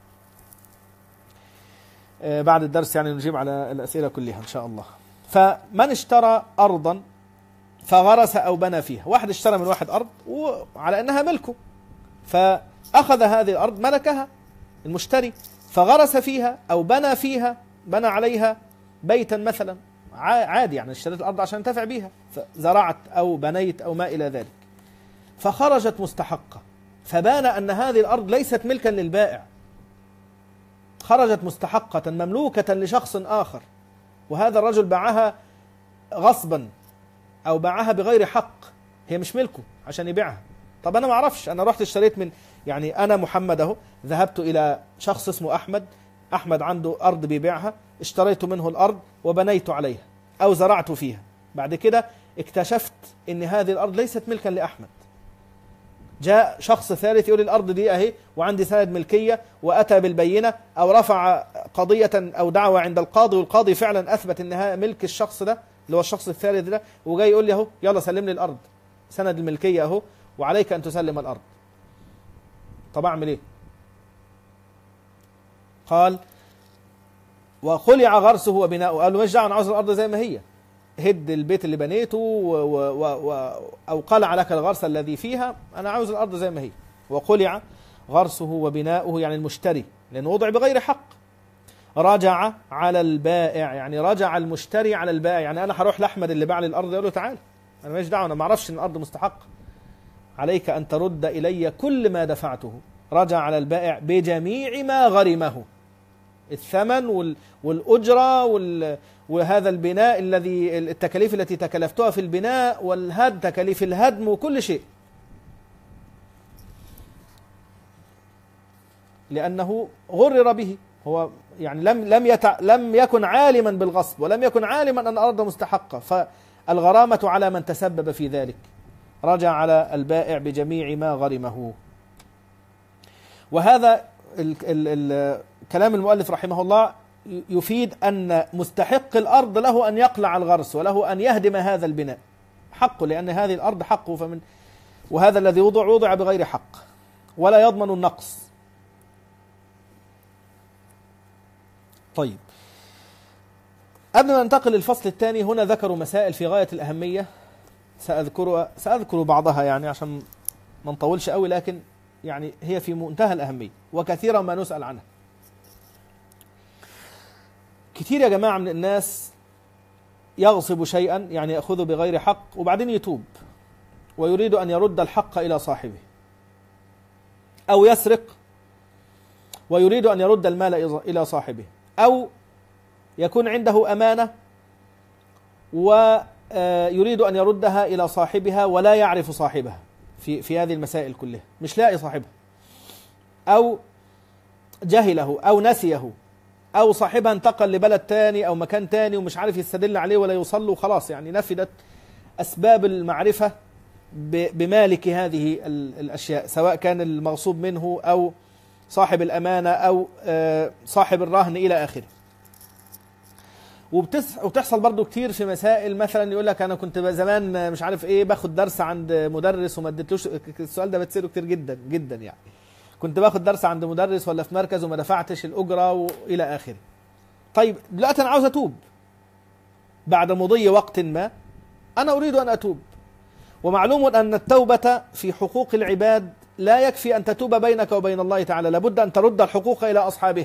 آه بعد الدرس يعني نجيب على الأسئلة كلها إن شاء الله. فمن اشترى أرضا فغرس أو بنى فيها، واحد اشترى من واحد أرض وعلى أنها ملكه، فأخذ هذه الأرض ملكها المشتري، فغرس فيها أو بنى فيها، بنى عليها بيتا مثلا، عادي يعني اشتريت الأرض عشان انتفع بيها، فزرعت أو بنيت أو ما إلى ذلك، فخرجت مستحقة، فبان أن هذه الأرض ليست ملكا للبائع، خرجت مستحقة مملوكة لشخص آخر، وهذا الرجل باعها غصبا أو باعها بغير حق، هي مش ملكه عشان يبيعها. طب أنا ما أعرفش، أنا رحت اشتريت من، يعني أنا محمد أهو، ذهبت إلى شخص اسمه أحمد، أحمد عنده أرض بيبيعها، اشتريت منه الأرض وبنيت عليها أو زرعت فيها، بعد كده اكتشفت إن هذه الأرض ليست ملكا لأحمد، جاء شخص ثالث يقول الأرض دي أهي وعندي سند ملكية، وأتى بالبينة أو رفع قضية أو دعوة عند القاضي، والقاضي فعلا أثبت إنها ملك الشخص ده اللي هو الشخص الثالث ده، وجاي يقول لي أهو يلا سلم لي الأرض، سند الملكية أهو وعليك أن تسلم الأرض. طب أعمل إيه؟ قال وخلع غرسه وبناؤه، قال له مش دعوة، أنا عاوز الأرض زي ما هي، هد البيت اللي بنيته و و و أو قلع لك الغرس الذي فيها، أنا عاوز الأرض زي ما هي. وقلع غرسه وبناؤه يعني المشتري، لأنه وضع بغير حق. رجع على البائع، يعني رجع المشتري على البائع، يعني أنا هروح لأحمد اللي باع لي الأرض يقول له تعال أنا مش دعوة، أنا ما أعرفش إن الأرض مستحقة، عليك أن ترد إلي كل ما دفعته. رجع على البائع بجميع ما غرمه، الثمن والأجرة وهذا البناء الذي التكاليف التي تكلفتها في البناء والهد تكاليف الهدم وكل شيء، لأنه غرر به، هو يعني لم لم يتع لم يكن عالما بالغصب ولم يكن عالما أن الأرض مستحقة، فالغرامة على من تسبب في ذلك. رجع على البائع بجميع ما غرمه. وهذا ال ال ال كلام المؤلف رحمه الله يفيد أن مستحق الأرض له أن يقلع الغرس وله أن يهدم هذا البناء، حقه، لأن هذه الأرض حقه، فمن وهذا الذي وضع وضع بغير حق ولا يضمن النقص. طيب، قبل ما ننتقل للفصل الثاني، هنا ذكروا مسائل في غاية الأهمية، سأذكر سأذكر بعضها يعني عشان ما نطولش قوي، لكن يعني هي في منتهى الأهمية وكثيرا ما نسأل عنها. كتير يا جماعة من الناس يغصب شيئا، يعني يأخذه بغير حق وبعدين يتوب ويريد أن يرد الحق إلى صاحبه، أو يسرق ويريد أن يرد المال إلى صاحبه، أو يكون عنده أمانة ويريد أن يردها إلى صاحبها ولا يعرف صاحبها في في هذه المسائل كلها، مش لاقي صاحبها، أو جهله أو نسيه أو صاحبها انتقل لبلد تاني أو مكان تاني ومش عارف يستدل عليه ولا يوصل له، خلاص يعني نفدت أسباب المعرفة بمالك هذه الأشياء، سواء كان المغصوب منه أو صاحب الأمانة أو صاحب الرهن إلى آخره. وبتحصل برضو كتير في مسائل، مثلا يقول لك أنا كنت زمان مش عارف إيه باخد درس عند مدرس وما اديتلوش، السؤال ده بتصيره كتير جدا جدا يعني، كنت باخد درس عند مدرس ولا في مركز وما دفعتش الأجرة وإلى آخره. طيب دلوقتي أنا عاوز أتوب بعد مضي وقت ما، أنا أريد أن أتوب، ومعلوم أن التوبة في حقوق العباد لا يكفي أن تتوب بينك وبين الله تعالى، لابد أن ترد الحقوق إلى أصحابها.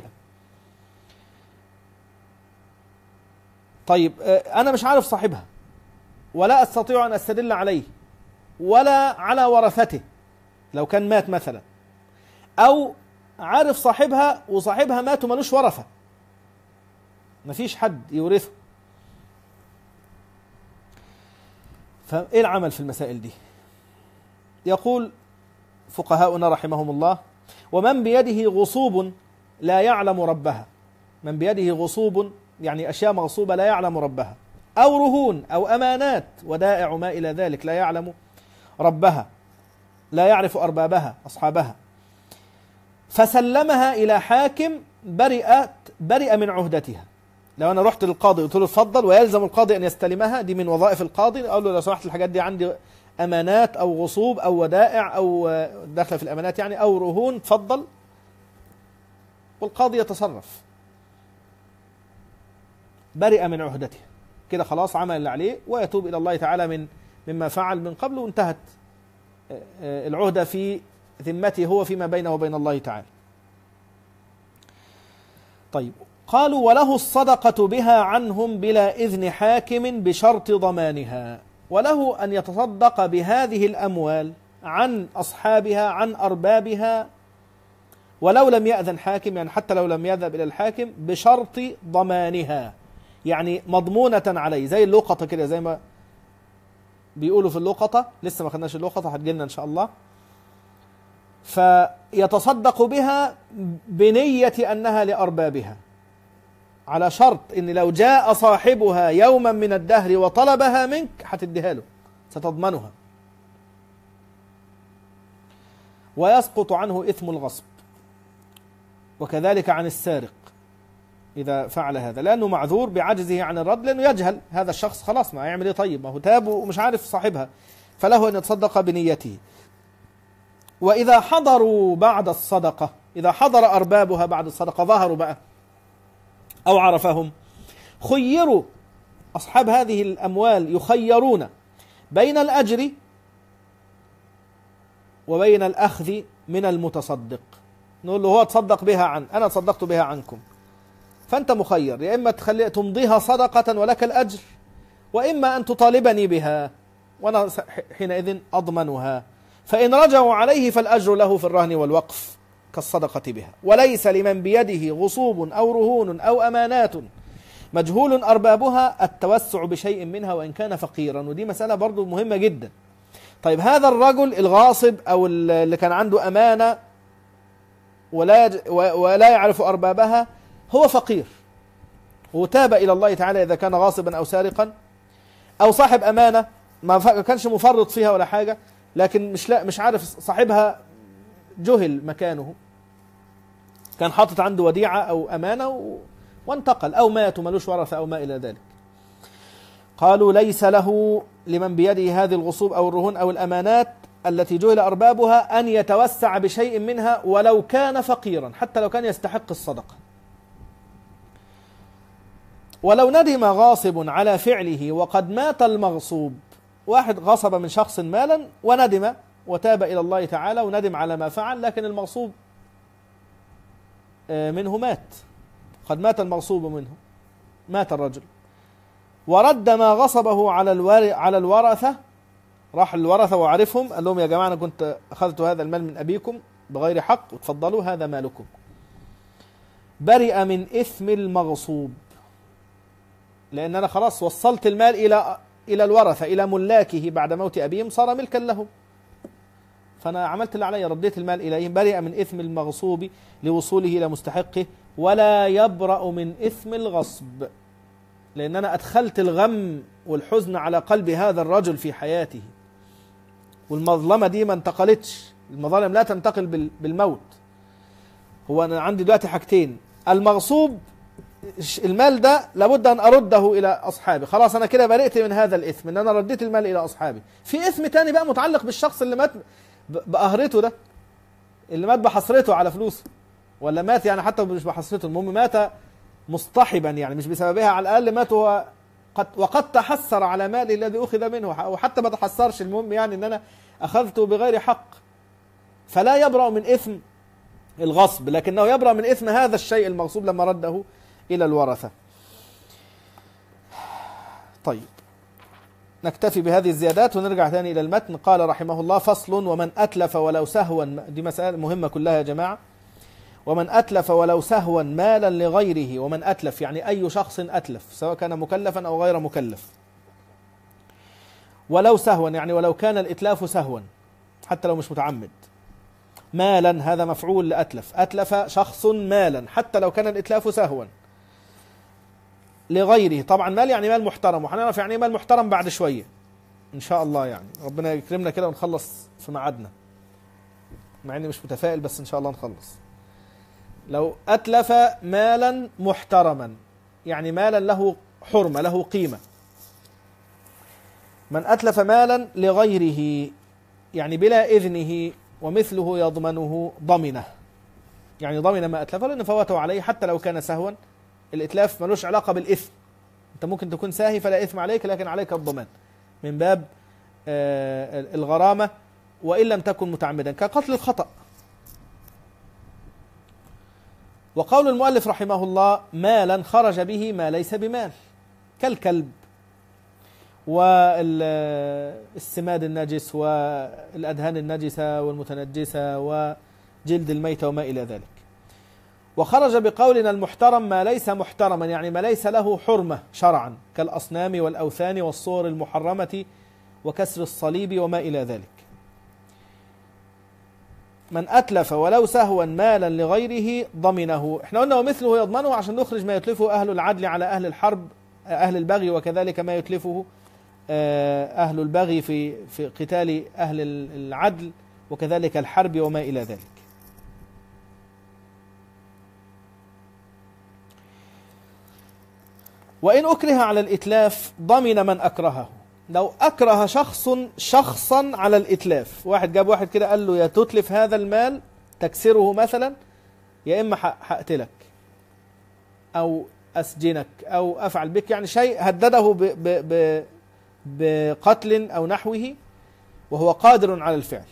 طيب أنا مش عارف صاحبها ولا أستطيع أن أستدل عليه ولا على ورثته لو كان مات مثلا، أو عارف صاحبها وصاحبها مات ومالوش ورثة، مفيش حد يورثه. فإيه العمل في المسائل دي؟ يقول فقهاؤنا رحمهم الله: ومن بيده غصوب لا يعلم ربها، من بيده غصوب يعني أشياء مغصوبة لا يعلم ربها، أو رهون أو أمانات ودائع ما إلى ذلك لا يعلم ربها، لا يعرف أربابها أصحابها، فسلمها إلى حاكم برئت برئ من عهدتها. لو أنا رحت للقاضي قلت له اتفضل، ويلزم القاضي أن يستلمها، دي من وظائف القاضي، أقول له لو سمحت الحاجات دي عندي أمانات أو غصوب أو ودائع أو داخله في الأمانات يعني أو رهون، اتفضل، والقاضي يتصرف، برئ من عهدته كده، خلاص عمل اللي عليه ويتوب إلى الله تعالى من مما فعل من قبل، وانتهت العهدة في ذمته هو فيما بينه وبين الله تعالى. طيب قالوا: وله الصدقة بها عنهم بلا إذن حاكم بشرط ضمانها، وله أن يتصدق بهذه الأموال عن أصحابها عن أربابها ولو لم يأذن حاكم، يعني حتى لو لم يذهب إلى الحاكم، بشرط ضمانها، يعني مضمونة عليه، زي اللقطة كده، زي ما بيقولوا في اللقطة، لسه ما خدناش اللقطة هتجيلنا إن شاء الله. فيتصدق بها بنية أنها لأربابها، على شرط إن لو جاء صاحبها يوما من الدهر وطلبها منك هتديها له، ستضمنها، ويسقط عنه إثم الغصب، وكذلك عن السارق إذا فعل هذا، لأنه معذور بعجزه عن الرد، لأنه يجهل هذا الشخص، خلاص ما يعمل إيه؟ طيب ما هو تاب ومش عارف صاحبها، فله أن يتصدق بنيته. وإذا حضروا بعد الصدقة، إذا حضر أربابها بعد الصدقة، ظهروا بقى أو عرفهم، خيروا، أصحاب هذه الأموال يخيرون بين الأجر وبين الأخذ من المتصدق. نقول له هو تصدق بها عن، أنا تصدقت بها عنكم، فأنت مخير، يا إما تخلي تمضيها صدقة ولك الأجر، وإما أن تطالبني بها وأنا حينئذ أضمنها، فإن رجعوا عليه فالأجر له في الرهن والوقف كالصدقة بها. وليس لمن بيده غصوب أو رهون أو أمانات مجهول أربابها التوسع بشيء منها وإن كان فقيرا، ودي مسألة برضو مهمة جدا. طيب هذا الرجل الغاصب أو اللي كان عنده أمانة ولا ولا يعرف أربابها، هو فقير وتاب إلى الله تعالى إذا كان غاصبا أو سارقا، أو صاحب أمانة ما كانش مفرط فيها ولا حاجة، لكن مش لا مش عارف صاحبها، جهل مكانه، كان حاطط عنده وديعة أو أمانة و... وانتقل أو مات وملوش ورثة أو ما إلى ذلك. قالوا: ليس له لمن بيده هذه الغصوب أو الرهون أو الأمانات التي جهل أربابها أن يتوسع بشيء منها ولو كان فقيرا، حتى لو كان يستحق الصدقة. ولو ندم غاصب على فعله وقد مات المغصوب، واحد غصب من شخص مالا وندم وتاب إلى الله تعالى وندم على ما فعل، لكن المغصوب منه مات، قد مات المغصوب منه، مات الرجل، ورد ما غصبه على على الورثة، راح الورثة وعرفهم قال لهم: يا جماعة أنا كنت أخذت هذا المال من أبيكم بغير حق وتفضلوا هذا مالكم، برئ من إثم المغصوب، لأن أنا خلاص وصلت المال إلى إلى الورثة إلى ملاكه بعد موت أبيهم، صار ملكا لهم، فأنا عملت اللي علي، رديت المال إليه، برئ من إثم المغصوب لوصوله إلى مستحقه، ولا يبرأ من إثم الغصب، لأن أنا أدخلت الغم والحزن على قلب هذا الرجل في حياته، والمظلمة دي ما انتقلتش، المظالم لا تنتقل بالموت. هو أنا عندي دلوقتي حاجتين، المغصوب المال ده لابد أن أرده إلى أصحابي، خلاص أنا كده برئت من هذا الإثم إن أنا رديت المال إلى أصحابي. في إثم تاني بقى متعلق بالشخص اللي مات بقهرته ده، اللي مات بحسرته على فلوسه، ولا مات يعني حتى مش بحسرته، المهم مات مصطحبا يعني مش بسببها، على الأقل مات هو قد وقد تحسر على مالي الذي أخذ منه، أو حتى ما تحسرش، المهم يعني إن أنا أخذته بغير حق، فلا يبرأ من إثم الغصب، لكنه يبرأ من إثم هذا الشيء المغصوب لما رده إلى الورثة. طيب نكتفي بهذه الزيادات ونرجع ثاني إلى المتن. قال رحمه الله: فصل: ومن أتلف ولو سهوا، دي مسألة مهمة كلها يا جماعة. ومن أتلف ولو سهوا مالا لغيره، ومن أتلف يعني أي شخص أتلف، سواء كان مكلفا أو غير مكلف. ولو سهوا يعني ولو كان الإتلاف سهوا حتى لو مش متعمد. مالا هذا مفعول لأتلف، أتلف شخص مالا حتى لو كان الإتلاف سهوا لغيره. طبعا مال يعني مال محترم، وحنعرف يعني مال محترم بعد شوية إن شاء الله، يعني ربنا يكرمنا كده ونخلص في ميعادنا، مع إني مش متفائل بس إن شاء الله نخلص. لو أتلف مالا محترما يعني مالا له حرمة له قيمة. من أتلف مالا لغيره يعني بلا إذنه، ومثله يضمنه ضمنه، يعني ضمن ما أتلفه لأن فوته عليه حتى لو كان سهوا. الإتلاف ملوش علاقة بالإثم، أنت ممكن تكون ساهي فلا إثم عليك، لكن عليك الضمان من باب الغرامة وإن لم تكن متعمدا، كقتل الخطأ. وقول المؤلف رحمه الله: مالا خرج به ما ليس بمال، كالكلب والسماد النجس والأدهان النجسة والمتنجسة وجلد الميت وما إلى ذلك. وخرج بقولنا المحترم ما ليس محترما يعني ما ليس له حرمة شرعا، كالأصنام والأوثان والصور المحرمة وكسر الصليب وما إلى ذلك. من أتلف ولو سهوا مالا لغيره ضمنه، احنا قلنا ومثله يضمنه عشان نخرج ما يتلفه أهل العدل على أهل الحرب أهل البغي، وكذلك ما يتلفه أهل البغي في في قتال أهل العدل، وكذلك الحرب وما إلى ذلك. وإن أكره على الإتلاف ضمن من أكرهه. لو أكره شخص شخصا على الإتلاف، واحد جاب واحد كده قال له يا تتلف هذا المال تكسره مثلا، يا إما هقتلك أو أسجنك أو أفعل بك، يعني شيء هدده ب ب ب بقتل أو نحوه وهو قادر على الفعل،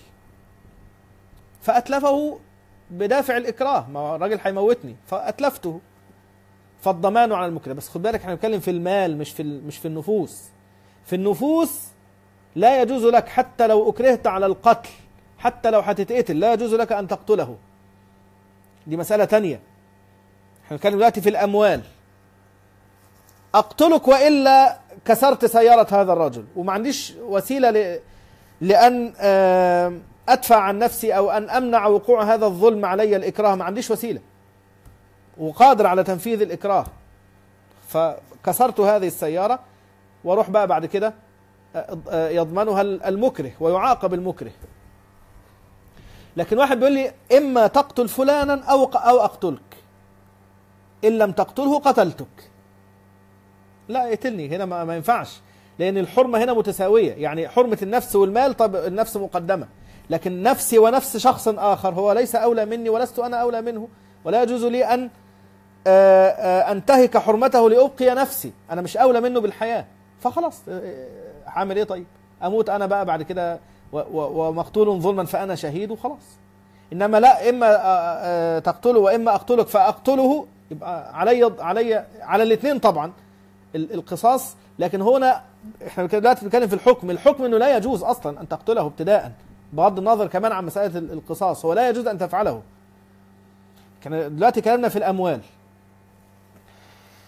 فأتلفه بدافع الإكراه، ما الراجل هيموتني فأتلفته، فالضمان على المكره. بس خد بالك احنا بنتكلم في المال مش في مش في النفوس. في النفوس لا يجوز لك حتى لو أكرهت على القتل، حتى لو هتتقتل لا يجوز لك أن تقتله، دي مسألة تانية. احنا بنتكلم دلوقتي في الأموال، أقتلك وإلا كسرت سيارة هذا الرجل وما عنديش وسيلة ل... لأن أدفع عن نفسي أو أن أمنع وقوع هذا الظلم علي الإكراه، ما عنديش وسيلة وقادر على تنفيذ الإكراه، فكسرت هذه السيارة واروح بقى بعد كده يضمنها المكره ويعاقب المكره. لكن واحد بيقول لي إما تقتل فلانا أو أو أقتلك، إن لم تقتله قتلتك، لا يقتلني هنا ما ينفعش، لأن الحرمة هنا متساوية، يعني حرمة النفس والمال طب النفس مقدمة، لكن نفسي ونفس شخص آخر هو ليس أولى مني ولست أنا أولى منه، ولا يجوز لي أن أنتهك حرمته لأبقي نفسي، أنا مش أولى منه بالحياة، فخلاص هعمل إيه؟ طيب أموت أنا بقى بعد كده ومقتول ظلما فأنا شهيد وخلاص. إنما لا، إما تقتله وإما أقتلك فأقتله، يبقى علي علي على الاثنين طبعا القصاص. لكن هنا احنا دلوقتي بنتكلم في الحكم، الحكم انه لا يجوز اصلا ان تقتله ابتداء، بغض النظر كمان عن مسألة القصاص، هو لا يجوز ان تفعله. كان دلوقتي كلامنا في الاموال.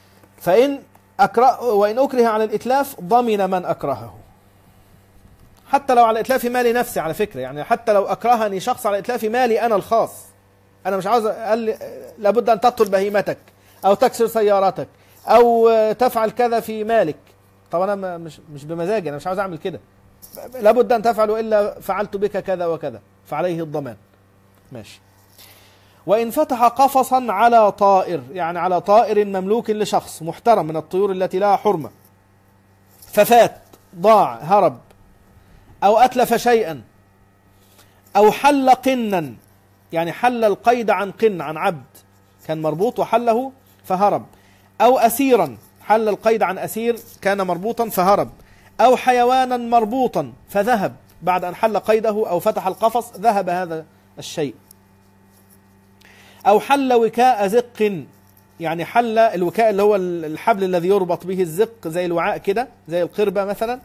فإن أكره وإن أكره على الإتلاف ضمن من أكرهه، حتى لو على إتلاف مالي نفسي على فكرة، يعني حتى لو أكرهني شخص على إتلاف مالي أنا الخاص، أنا مش عاوز، قال لي لابد أن تقتل بهيمتك أو تكسر سيارتك أو تفعل كذا في مالك. طب أنا مش مش بمزاجي، أنا مش عاوز أعمل كده، لابد أن تفعل إلا فعلت بك كذا وكذا، فعليه الضمان. ماشي. وإن فتح قفصا على طائر، يعني على طائر مملوك لشخص محترم من الطيور التي لها حرمة، ففات، ضاع، هرب، أو أتلف شيئا، أو حل قنا، يعني حل القيد عن قن، عن عبد كان مربوط وحله فهرب، أو أسيرا، حل القيد عن أسير كان مربوطا فهرب، أو حيوانا مربوطا فذهب بعد أن حل قيده أو فتح القفص، ذهب هذا الشيء. أو حل وكاء زق، يعني حل الوكاء اللي هو الحبل الذي يربط به الزق، زي الوعاء كده، زي القربة مثلا.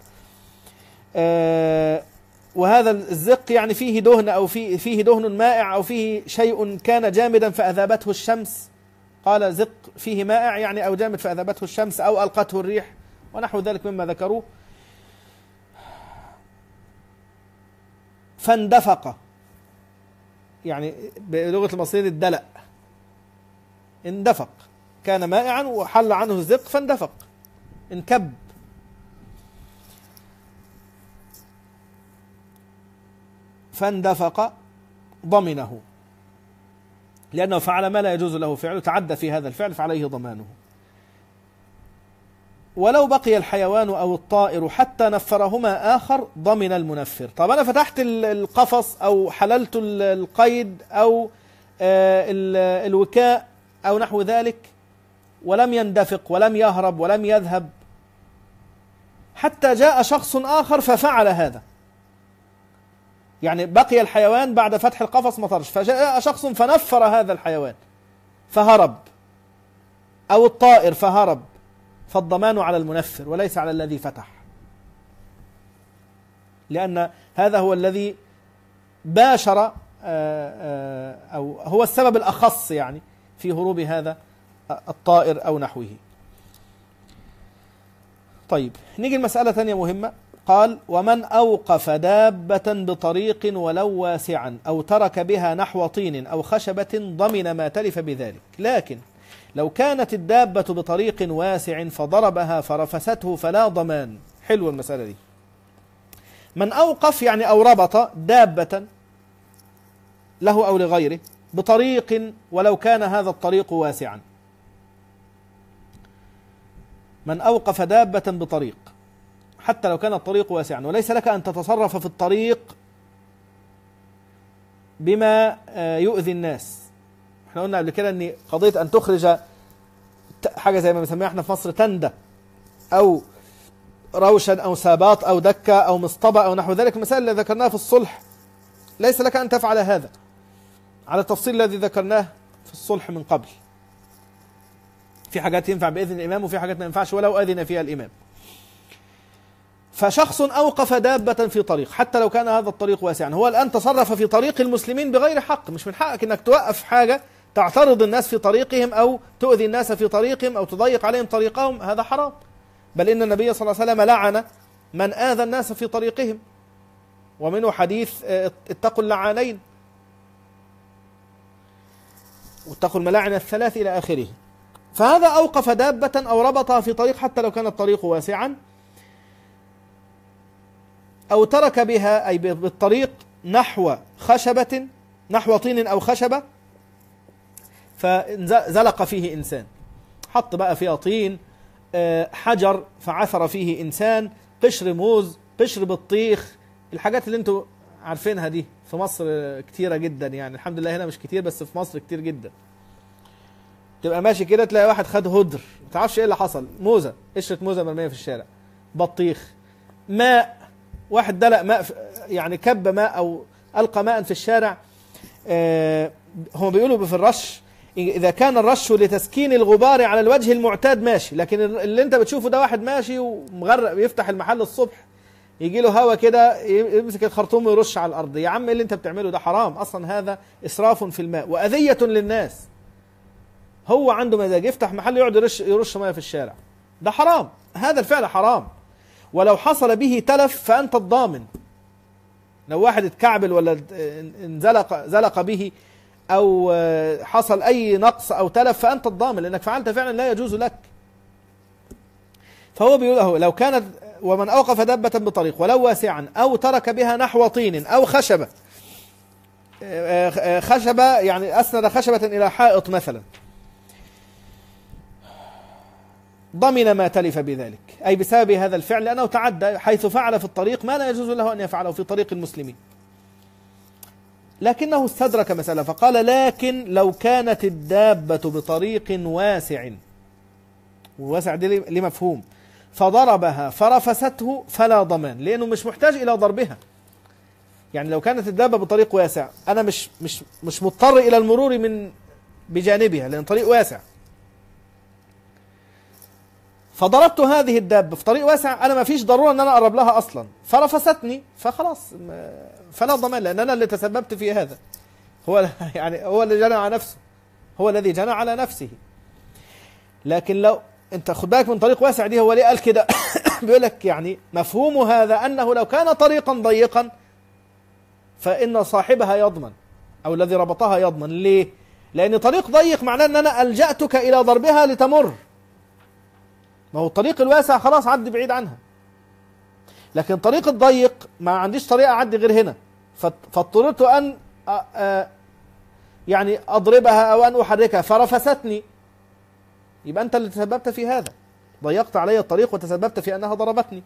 آه وهذا الزق يعني فيه دهن، أو فيه, فيه دهن مائع، أو فيه شيء كان جامدا فأذابته الشمس. قال زق فيه مائع يعني أو جامد فأذابته الشمس أو ألقته الريح ونحو ذلك مما ذكروه. فاندفق، يعني بلغة المصريين الدلق، اندفق، كان مائعا وحل عنه الزق فاندفق، انكب. فاندفق ضمنه، لأنه فعل ما لا يجوز له فعله، تعدى في هذا الفعل فعليه ضمانه. ولو بقي الحيوان أو الطائر حتى نفرهما آخر ضمن المنفر. طب أنا فتحت القفص أو حللت القيد أو الوكاء أو نحو ذلك ولم يندفق ولم يهرب ولم يذهب، حتى جاء شخص آخر ففعل هذا، يعني بقي الحيوان بعد فتح القفص ما طرش، فجاء شخص فنفر هذا الحيوان فهرب، أو الطائر فهرب، فالضمان على المنفر وليس على الذي فتح، لأن هذا هو الذي باشر أو هو السبب الأخص يعني في هروب هذا الطائر أو نحوه. طيب نيجي المسألة ثانية مهمة. قال: ومن أوقف دابة بطريق ولو واسعا أو ترك بها نحو طين أو خشبة ضمن ما تلف بذلك، لكن لو كانت الدابة بطريق واسع فضربها فرفسته فلا ضمان. حلوة المسألة دي. من أوقف يعني أو ربط دابة له أو لغيره بطريق ولو كان هذا الطريق واسعا. من أوقف دابة بطريق حتى لو كان الطريق واسعا، وليس لك أن تتصرف في الطريق بما يؤذي الناس. احنا قلنا قبل كده ان قضية أن تخرج حاجة زي ما بنسميها احنا في مصر تندة أو روشا أو ساباط أو دكة أو مصطبة أو نحو ذلك، المسائل اللي ذكرناها في الصلح ليس لك أن تفعل هذا على التفصيل الذي ذكرناه في الصلح من قبل. في حاجات ينفع بإذن الإمام وفي حاجات ما ينفعش ولو أذن فيها الإمام. فشخص أوقف دابة في طريق حتى لو كان هذا الطريق واسعا، هو الآن تصرف في طريق المسلمين بغير حق. مش من حقك أنك توقف حاجة تعترض الناس في طريقهم أو تؤذي الناس في طريقهم أو تضيق عليهم طريقهم، هذا حرام. بل إن النبي صلى الله عليه وسلم لعن من آذى الناس في طريقهم، ومنه حديث اتقوا اللعانين واتقوا الملاعن الثلاث إلى آخره. فهذا أوقف دابة أو ربطها في طريق حتى لو كان الطريق واسعا، أو ترك بها أي بالطريق نحو خشبة، نحو طين أو خشبة، فزلق فيه إنسان، حط بقى فيها طين، حجر فعثر فيه إنسان، قشر موز، قشر بطيخ، الحاجات اللي انتوا عارفينها دي في مصر كتيرة جدا، يعني الحمد لله هنا مش كتير بس في مصر كتير جدا. تبقى ماشي كده تلاقي واحد خد هدر، ما تعرفش ايه اللي حصل، موزة، قشرة موزة مرمية في الشارع، بطيخ، ماء، واحد دلق ماء يعني كب ماء أو ألقى ماء في الشارع. آه هم بيقولوا في الرش إذا كان الرش لتسكين الغبار على الوجه المعتاد ماشي، لكن اللي انت بتشوفه ده واحد ماشي ومغرق بيفتح المحل الصبح يجي له هوا كده يمسك الخرطوم ويرش على الأرض. يا عم ايه اللي انت بتعمله ده؟ حرام أصلا، هذا إسراف في الماء وأذية للناس. هو عنده مزاج يفتح محل يقعد يرش يرش ماء في الشارع، ده حرام، هذا الفعل حرام. ولو حصل به تلف فأنت الضامن، لو واحد اتكعبل ولا انزلق زلق به أو حصل أي نقص أو تلف فأنت الضامن، لأنك فعلت فعلا لا يجوز لك. فهو بيقول له لو كانت ومن أوقف دابة بطريق ولو واسعا أو ترك بها نحو طين أو خشبة، خشبة يعني أسند خشبة إلى حائط مثلا، ضمن ما تلف بذلك، أي بسبب هذا الفعل، لأنه تعدى حيث فعل في الطريق ما لا يجوز له أن يفعله في طريق المسلمين. لكنه استدرك مسألة فقال لكن لو كانت الدابة بطريق واسع، وواسع دي ليه مفهوم، فضربها فرفسته فلا ضمان، لأنه مش محتاج إلى ضربها. يعني لو كانت الدابة بطريق واسع أنا مش مش مش مضطر إلى المرور من بجانبها لأن طريق واسع، فضربت هذه الدابة في طريق واسع أنا ما فيش ضرورة أن أنا أقرب لها أصلا، فرفستني فخلاص فلا ضمان، لأن أنا اللي تسببت في هذا. هو يعني هو اللي جنى على نفسه، هو الذي جنى على نفسه. لكن لو أنت خد بالك من طريق واسع دي، هو ليه قال كده؟ بيقول لك يعني مفهوم هذا أنه لو كان طريقا ضيقا فإن صاحبها يضمن، أو الذي ربطها يضمن. ليه؟ لأن طريق ضيق معناه أن أنا ألجأتك إلى ضربها لتمر، ما هو الطريق الواسع خلاص عدي بعيد عنها، لكن الطريق الضيق ما عنديش طريقة أعدي غير هنا، فاضطررت أن يعني أضربها أو أن أحركها فرفستني، يبقى أنت اللي تسببت في هذا، ضيقت علي الطريق وتسببت في أنها ضربتني.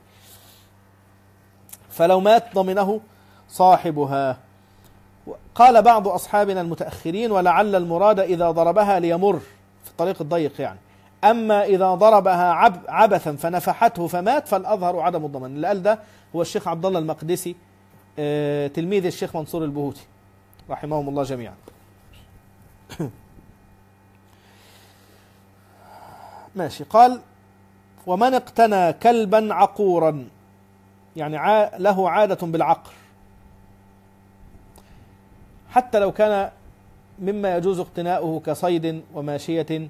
فلو مات ضمنه صاحبها. قال بعض أصحابنا المتأخرين ولعل المراد إذا ضربها ليمر في الطريق الضيق يعني، أما إذا ضربها عب عبثا فنفحته فمات فالأظهر عدم الضمان. اللي قال ده هو الشيخ عبد الله المقدسي آه تلميذ الشيخ منصور البهوتي رحمهم الله جميعا. ماشي. قال ومن اقتنى كلبا عقورا، يعني ع... له عادة بالعقر، حتى لو كان مما يجوز اقتناؤه كصيد وماشية،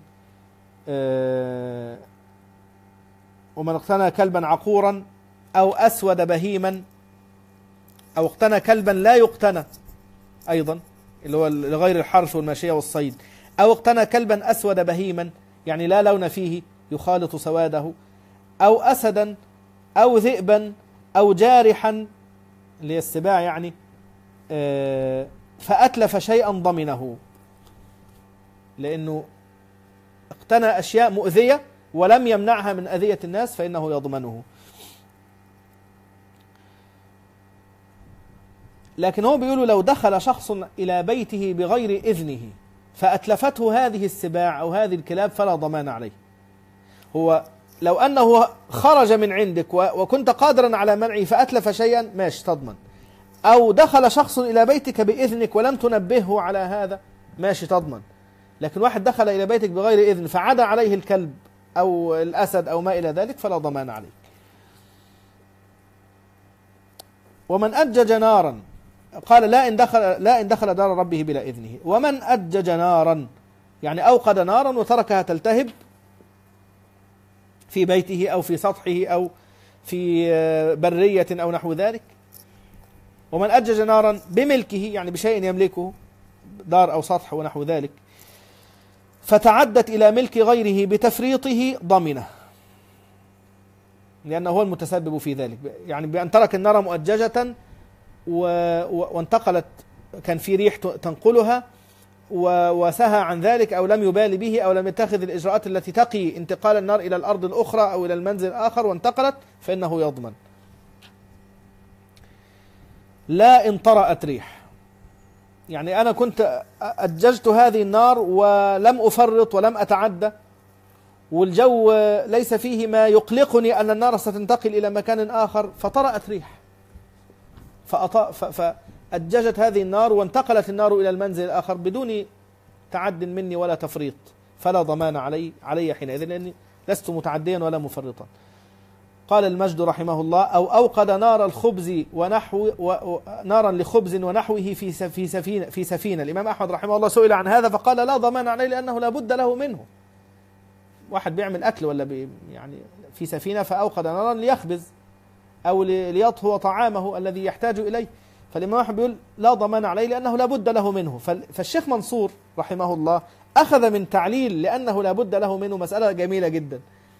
ومن اقتنى كلبا عقورا أو أسود بهيما، أو اقتنى كلبا لا يقتنى أيضا اللي هو لغير الحرث والماشية والصيد، أو اقتنى كلبا أسود بهيما يعني لا لون فيه يخالط سواده، أو أسدا أو ذئبا أو جارحا اللي هي السباع يعني، فأتلف شيئا ضمنه، لأنه اقتنى أشياء مؤذية ولم يمنعها من أذية الناس فإنه يضمنه. لكن هو بيقولوا لو دخل شخص إلى بيته بغير إذنه فأتلفته هذه السباع أو هذه الكلاب فلا ضمان عليه. هو لو أنه خرج من عندك وكنت قادرا على منعه فأتلف شيئا ماشي تضمن، أو دخل شخص إلى بيتك بإذنك ولم تنبهه على هذا ماشي تضمن. لكن واحد دخل إلى بيتك بغير إذن فعدى عليه الكلب أو الأسد أو ما إلى ذلك فلا ضمان عليه. ومن أجج نارا، قال لا إن دخل لا إن دخل دار ربه بلا إذنه. ومن أجج نارا يعني أوقد نارا وتركها تلتهب في بيته أو في سطحه أو في برية أو نحو ذلك. ومن أجج نارا بملكه يعني بشيء يملكه، دار أو سطح ونحو ذلك، فتعدت إلى ملك غيره بتفريطه ضمنه، لأنه هو المتسبب في ذلك. يعني بأن ترك النار مؤججة و... وانتقلت، كان في ريح تنقلها وسهى عن ذلك أو لم يبالي به أو لم يتخذ الإجراءات التي تقي انتقال النار إلى الأرض الأخرى أو إلى المنزل الآخر وانتقلت فإنه يضمن. لا إن طرأت ريح، يعني أنا كنت أججت هذه النار ولم أفرط ولم أتعدى والجو ليس فيه ما يقلقني أن النار ستنتقل إلى مكان آخر، فطرأت ريح فأججت هذه النار وانتقلت النار إلى المنزل الآخر بدون تعد مني ولا تفريط، فلا ضمان علي علي حينئذ لأني لست متعديا ولا مفرطا. قال المجد رحمه الله أو أوقد نار الخبز ونحو و... نارا لخبز ونحوه في في سفينة في سفينة. الإمام أحمد رحمه الله سئل عن هذا فقال لا ضمان عليه لأنه لا بد له منه. واحد بيعمل أكل ولا بي يعني في سفينة فأوقد نارا ليخبز أو ليطهو طعامه الذي يحتاج إليه، فالإمام أحمد بيقول لا ضمان عليه لأنه لا بد له منه. فالشيخ منصور رحمه الله أخذ من تعليل لأنه لا بد له منه مسألة جميلة جدا.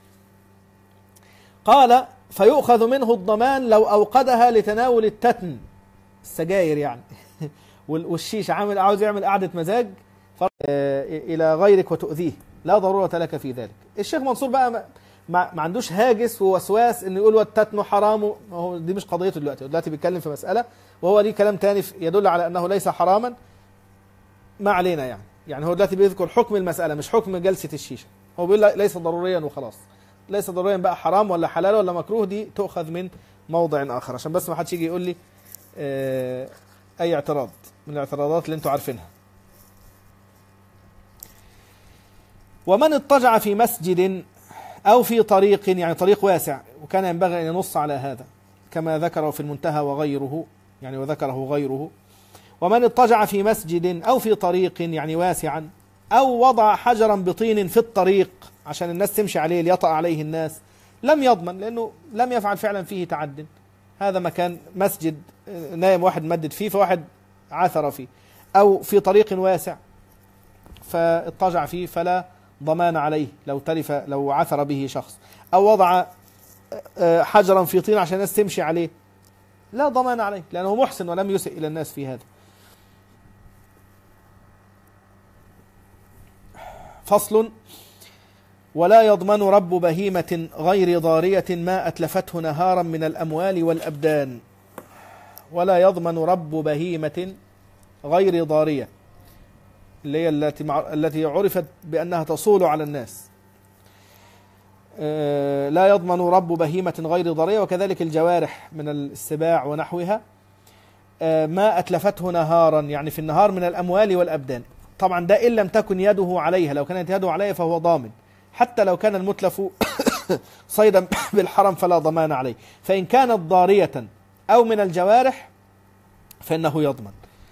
قال فيؤخذ منه الضمان لو أوقدها لتناول التتن، السجاير يعني والشيش، عامل عاوز يعمل قعدة مزاج إلى غيرك وتؤذيه، لا ضرورة لك في ذلك. الشيخ منصور بقى ما, ما عندوش هاجس ووسواس إنه يقول والتتن حرام، هو دي مش قضيته دلوقتي، دلوقتي بيتكلم في مسألة وهو ليه كلام تاني يدل على أنه ليس حراما، ما علينا يعني. يعني هو دلوقتي بيذكر حكم المسألة مش حكم جلسة الشيشة، هو بيقول ليس ضروريا وخلاص، ليس ضروريا بقى حرام ولا حلال ولا مكروه، دي تؤخذ من موضع آخر، عشان بس ما حدش يجي يقول لي اه أي اعتراض من الاعتراضات اللي انتوا عارفينها. ومن اضطجع في مسجد أو في طريق، يعني طريق واسع، وكان ينبغي أن ينص على هذا كما ذكره في المنتهى وغيره، يعني وذكره غيره. ومن اضطجع في مسجد أو في طريق يعني واسعا، أو وضع حجرا بطين في الطريق عشان الناس تمشي عليه ليطأ عليه الناس، لم يضمن لأنه لم يفعل فعلا فيه تعد. هذا مكان مسجد نايم واحد مدد فيه فواحد عثر فيه، أو في طريق واسع فاضطجع فيه فلا ضمان عليه لو تلف لو عثر به شخص، أو وضع حجرا في طين عشان الناس تمشي عليه، لا ضمان عليه لأنه محسن ولم يسئ إلى الناس في هذا. فصل: ولا يضمن رب بهيمة غير ضارية ما أتلفته نهارا من الأموال والأبدان. ولا يضمن رب بهيمة غير ضارية، اللي هي التي التي عرفت بأنها تصول على الناس. لا يضمن رب بهيمة غير ضارية، وكذلك الجوارح من السباع ونحوها، ما أتلفته نهارا يعني في النهار من الأموال والأبدان. طبعا ده إن لم تكن يده عليها، لو كانت يده عليها فهو ضامن، حتى لو كان المتلف صيدا بالحرم فلا ضمان عليه. فإن كانت ضارية أو من الجوارح فإنه يضمن.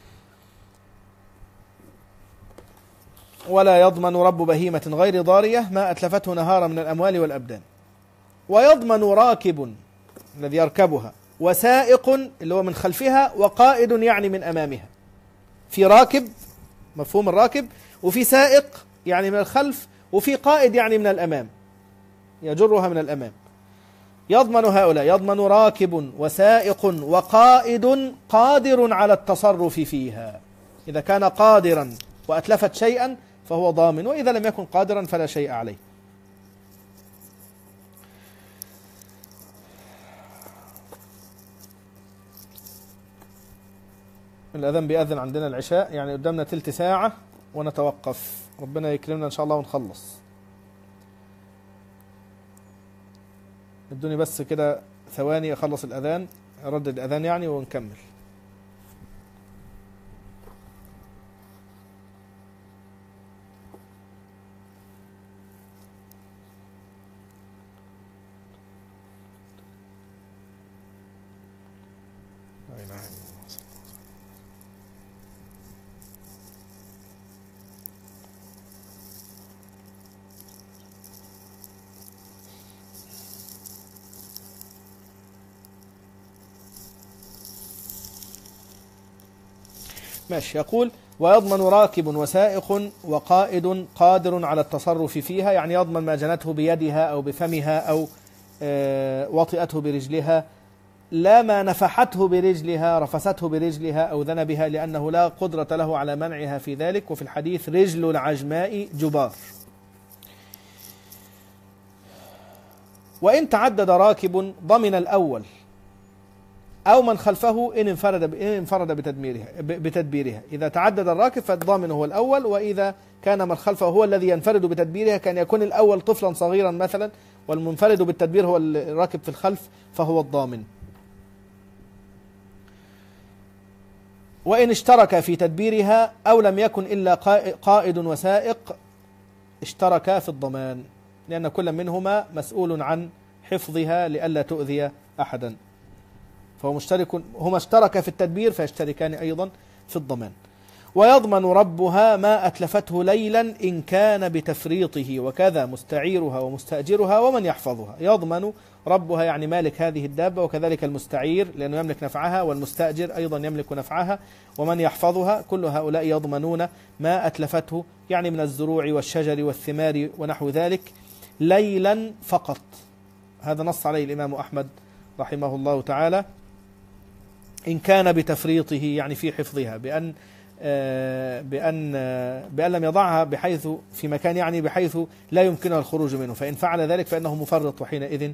ولا يضمن رب بهيمة غير ضارية ما أتلفته نهارا من الأموال والأبدان. ويضمن راكب الذي يركبها، وسائق اللي هو من خلفها، وقائد يعني من أمامها. في راكب مفهوم الراكب، وفي سائق يعني من الخلف، وفي قائد يعني من الأمام يجرها من الأمام. يضمن هؤلاء، يضمن راكب وسائق وقائد قادر على التصرف فيها. إذا كان قادرا وأتلفت شيئا فهو ضامن، وإذا لم يكن قادرا فلا شيء عليه. الأذان بيأذن عندنا العشاء، يعني قدامنا تلت ساعة ونتوقف، ربنا يكرمنا إن شاء الله ونخلص. ادوني بس كده ثواني أخلص الأذان، أردد الأذان يعني ونكمل. ماشي. يقول: ويضمن راكب وسائق وقائد قادر على التصرف فيها، يعني يضمن ما جنته بيدها أو بفمها أو وطئته برجلها، لا ما نفحته برجلها، رفسته برجلها أو ذنبها، لأنه لا قدرة له على منعها في ذلك. وفي الحديث: رجل العجماء جبار. وإن تعدد راكب ضمن الأول أو من خلفه إن انفرد إن انفرد بتدميرها بتدبيرها. إذا تعدد الراكب فالضامن هو الأول، وإذا كان من خلفه هو الذي ينفرد بتدبيرها، كان يكون الأول طفلا صغيرا مثلا والمنفرد بالتدبير هو الراكب في الخلف فهو الضامن. وإن اشترك في تدبيرها أو لم يكن إلا قائد وسائق اشتركا في الضمان، لأن كل منهما مسؤول عن حفظها لئلا تؤذي أحدا، فهو مشترك، هما اشتركا في التدبير فيشتركان أيضا في الضمان. ويضمن ربها ما أتلفته ليلا إن كان بتفريطه، وكذا مستعيرها ومستأجرها ومن يحفظها. يضمن ربها يعني مالك هذه الدابة، وكذلك المستعير لأنه يملك نفعها، والمستأجر أيضا يملك نفعها، ومن يحفظها، كل هؤلاء يضمنون ما أتلفته يعني من الزروع والشجر والثمار ونحو ذلك ليلا فقط. هذا نص عليه الإمام أحمد رحمه الله تعالى، إن كان بتفريطه يعني في حفظها، بأن بأن بأن لم يضعها بحيث في مكان يعني بحيث لا يمكنها الخروج منه، فإن فعل ذلك فإنه مفرط، وحينئذ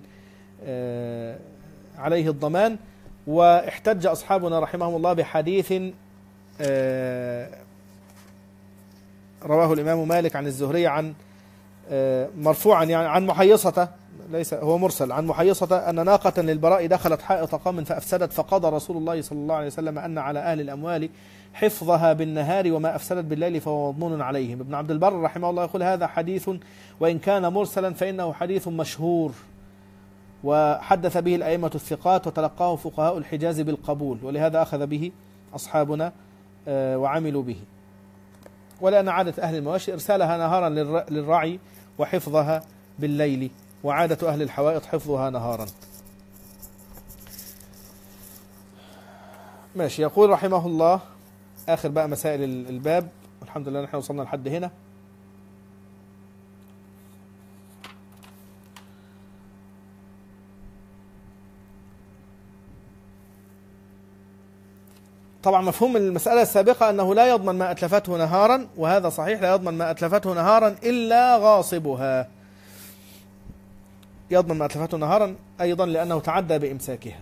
عليه الضمان. واحتج أصحابنا رحمهم الله بحديث رواه الإمام مالك عن الزهري عن مرفوعا يعني عن محيصة، ليس هو مرسل، عن محيصة أن ناقة للبراء دخلت حائط قوم فأفسدت، فقضى رسول الله صلى الله عليه وسلم أن على أهل الأموال حفظها بالنهار وما أفسدت بالليل فهو مضمون عليهم. ابن عبد البر رحمه الله يقول هذا حديث وإن كان مرسلا فإنه حديث مشهور، وحدث به الأئمة الثقات وتلقاه فقهاء الحجاز بالقبول، ولهذا أخذ به أصحابنا وعملوا به. ولأن عادة أهل المواشي إرسالها نهارا للرعي وحفظها بالليل، وعادة أهل الحوائط حفظها نهارا. ماشي. يقول رحمه الله آخر بقى مسائل الباب، الحمد لله نحن وصلنا لحد هنا. طبعا مفهوم المسألة السابقة أنه لا يضمن ما أتلفته نهارا، وهذا صحيح، لا يضمن ما أتلفته نهارا إلا غاصبها. يضمن ما أتلفته نهارا أيضا لأنه تعدى بإمساكها.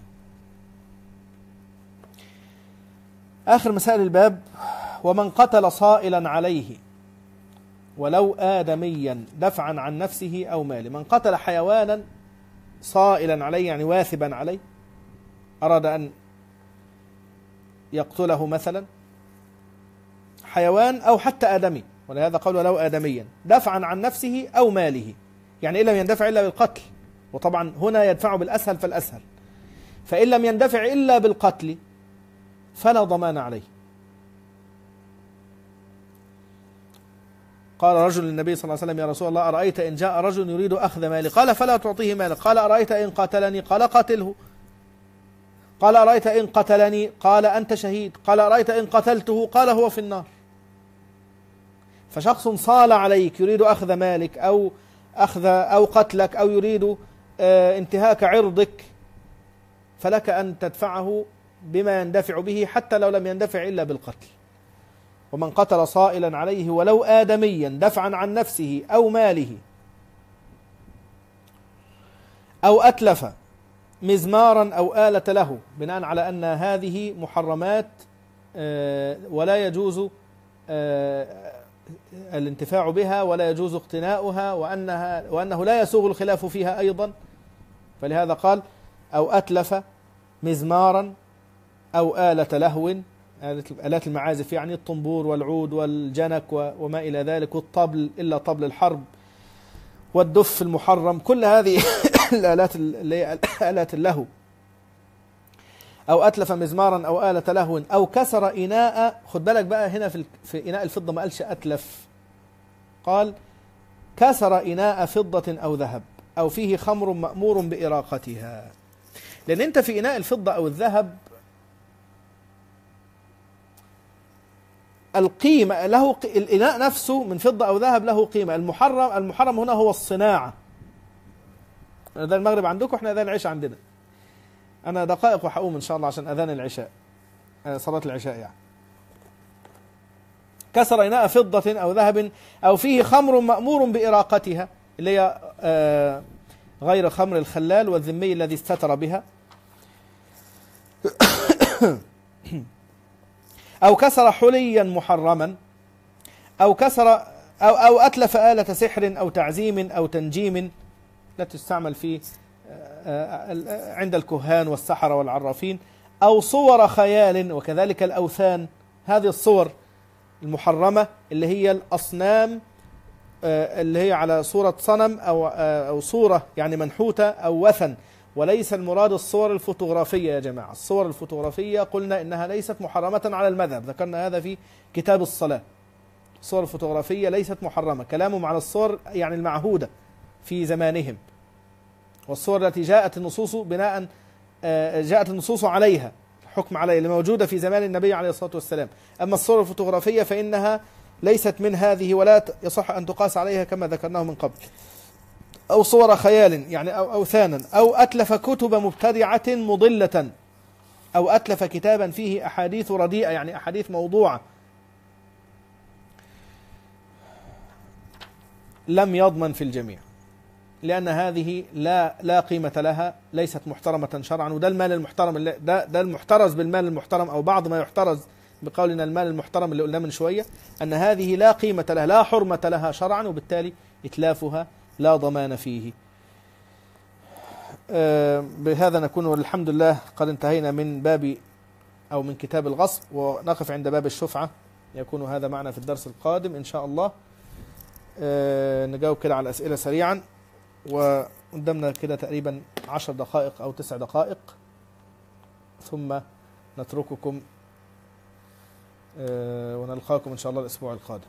آخر مسائل الباب: ومن قتل صائلا عليه ولو آدميا دفعا عن نفسه أو ماله. من قتل حيوانا صائلا عليه يعني واثبا عليه، أراد أن يقتله مثلا، حيوان أو حتى آدمي، ولهذا قال ولو آدميا، دفعا عن نفسه أو ماله، يعني إن لم يندفع إلا بالقتل، وطبعا هنا يدفع بالأسهل فالأسهل، فإن لم يندفع إلا بالقتل فلا ضمان عليه. قال رجل للنبي صلى الله عليه وسلم: يا رسول الله أرأيت إن جاء رجل يريد أخذ مالي؟ قال: فلا تعطيه مالك. قال: أرأيت إن قتلني؟ قال: قاتله. قال: أرأيت إن قتلني؟ قال: أنت شهيد. قال: أرأيت إن قتلته؟ قال: هو في النار. فشخص صال عليك يريد أخذ مالك أو أخذ أو قتلك أو يريد انتهاك عرضك، فلك أن تدفعه بما يندفع به حتى لو لم يندفع إلا بالقتل. ومن قتل صائلا عليه ولو آدميا دفعا عن نفسه أو ماله أو أتلف مزمارا أو آلة له، بناء على أن هذه محرمات ولا يجوز الانتفاع بها ولا يجوز اقتناؤها، وأنها وأنه لا يسوغ الخلاف فيها أيضا، فلهذا قال: أو أتلف مزمارا أو آلة لهو، آلات المعازف يعني الطنبور والعود والجنك وما إلى ذلك، والطبل إلا طبل الحرب والدف المحرم، كل هذه الآلات اللي هي آلات اللهو. أو أتلف مزمارا أو آلة لهو أو كسر إناء، خد بالك بقى هنا في في إناء الفضة ما قالش أتلف، قال كسر إناء فضة أو ذهب أو فيه خمر مأمور بإراقتها. لأن أنت في إناء الفضة أو الذهب القيمة له، الإناء نفسه من فضة أو ذهب له قيمة. المحرم المحرم هنا هو الصناعة. أذان المغرب عندكم، احنا أذان العشاء عندنا. أنا دقائق وحقوم إن شاء الله عشان أذان العشاء، صلاة العشاء يعني. كسر إناء فضة أو ذهب أو فيه خمر مأمور بإراقتها، اللي هي غير خمر الخلال والذمي الذي استتر بها. أو كسر حليا محرما أو كسر أو أو أتلف آلة سحر أو تعزيم أو تنجيم لا تستعمل في عند الكهان والسحرة والعرافين، أو صور خيال، وكذلك الأوثان. هذه الصور المحرمة اللي هي الأصنام اللي هي على صورة صنم أو أو صورة يعني منحوتة أو وثن، وليس المراد الصور الفوتوغرافية يا جماعة. الصور الفوتوغرافية قلنا إنها ليست محرمة على المذهب، ذكرنا هذا في كتاب الصلاة. الصور الفوتوغرافية ليست محرمة، كلامهم على الصور يعني المعهودة في زمانهم، والصور التي جاءت النصوص بناء جاءت النصوص عليها الحكم عليها اللي موجودة في زمان النبي عليه الصلاة والسلام. أما الصور الفوتوغرافية فإنها ليست من هذه ولا يصح أن تقاس عليها كما ذكرناه من قبل. أو صور خيال يعني أو أوثانا، أو أتلف كتب مبتدعة مضلة، أو أتلف كتابا فيه أحاديث رديئة يعني أحاديث موضوعة، لم يضمن في الجميع، لأن هذه لا لا قيمة لها، ليست محترمة شرعا. وده المال المحترم اللي ده ده المحترز بالمال المحترم، أو بعض ما يحترز بقولنا المال المحترم اللي قلنا من شوية، أن هذه لا قيمة لها لا حرمة لها شرعا، وبالتالي إتلافها لا ضمان فيه. آه بهذا نكون والحمد لله قد انتهينا من باب أو من كتاب الغصب، ونقف عند باب الشفعة. يكون هذا معنا في الدرس القادم إن شاء الله. آه نجاوب كده على الأسئلة سريعا، وقدامنا كده تقريبا عشر دقائق أو تسع دقائق، ثم نترككم آه ونلقاكم إن شاء الله الأسبوع القادم.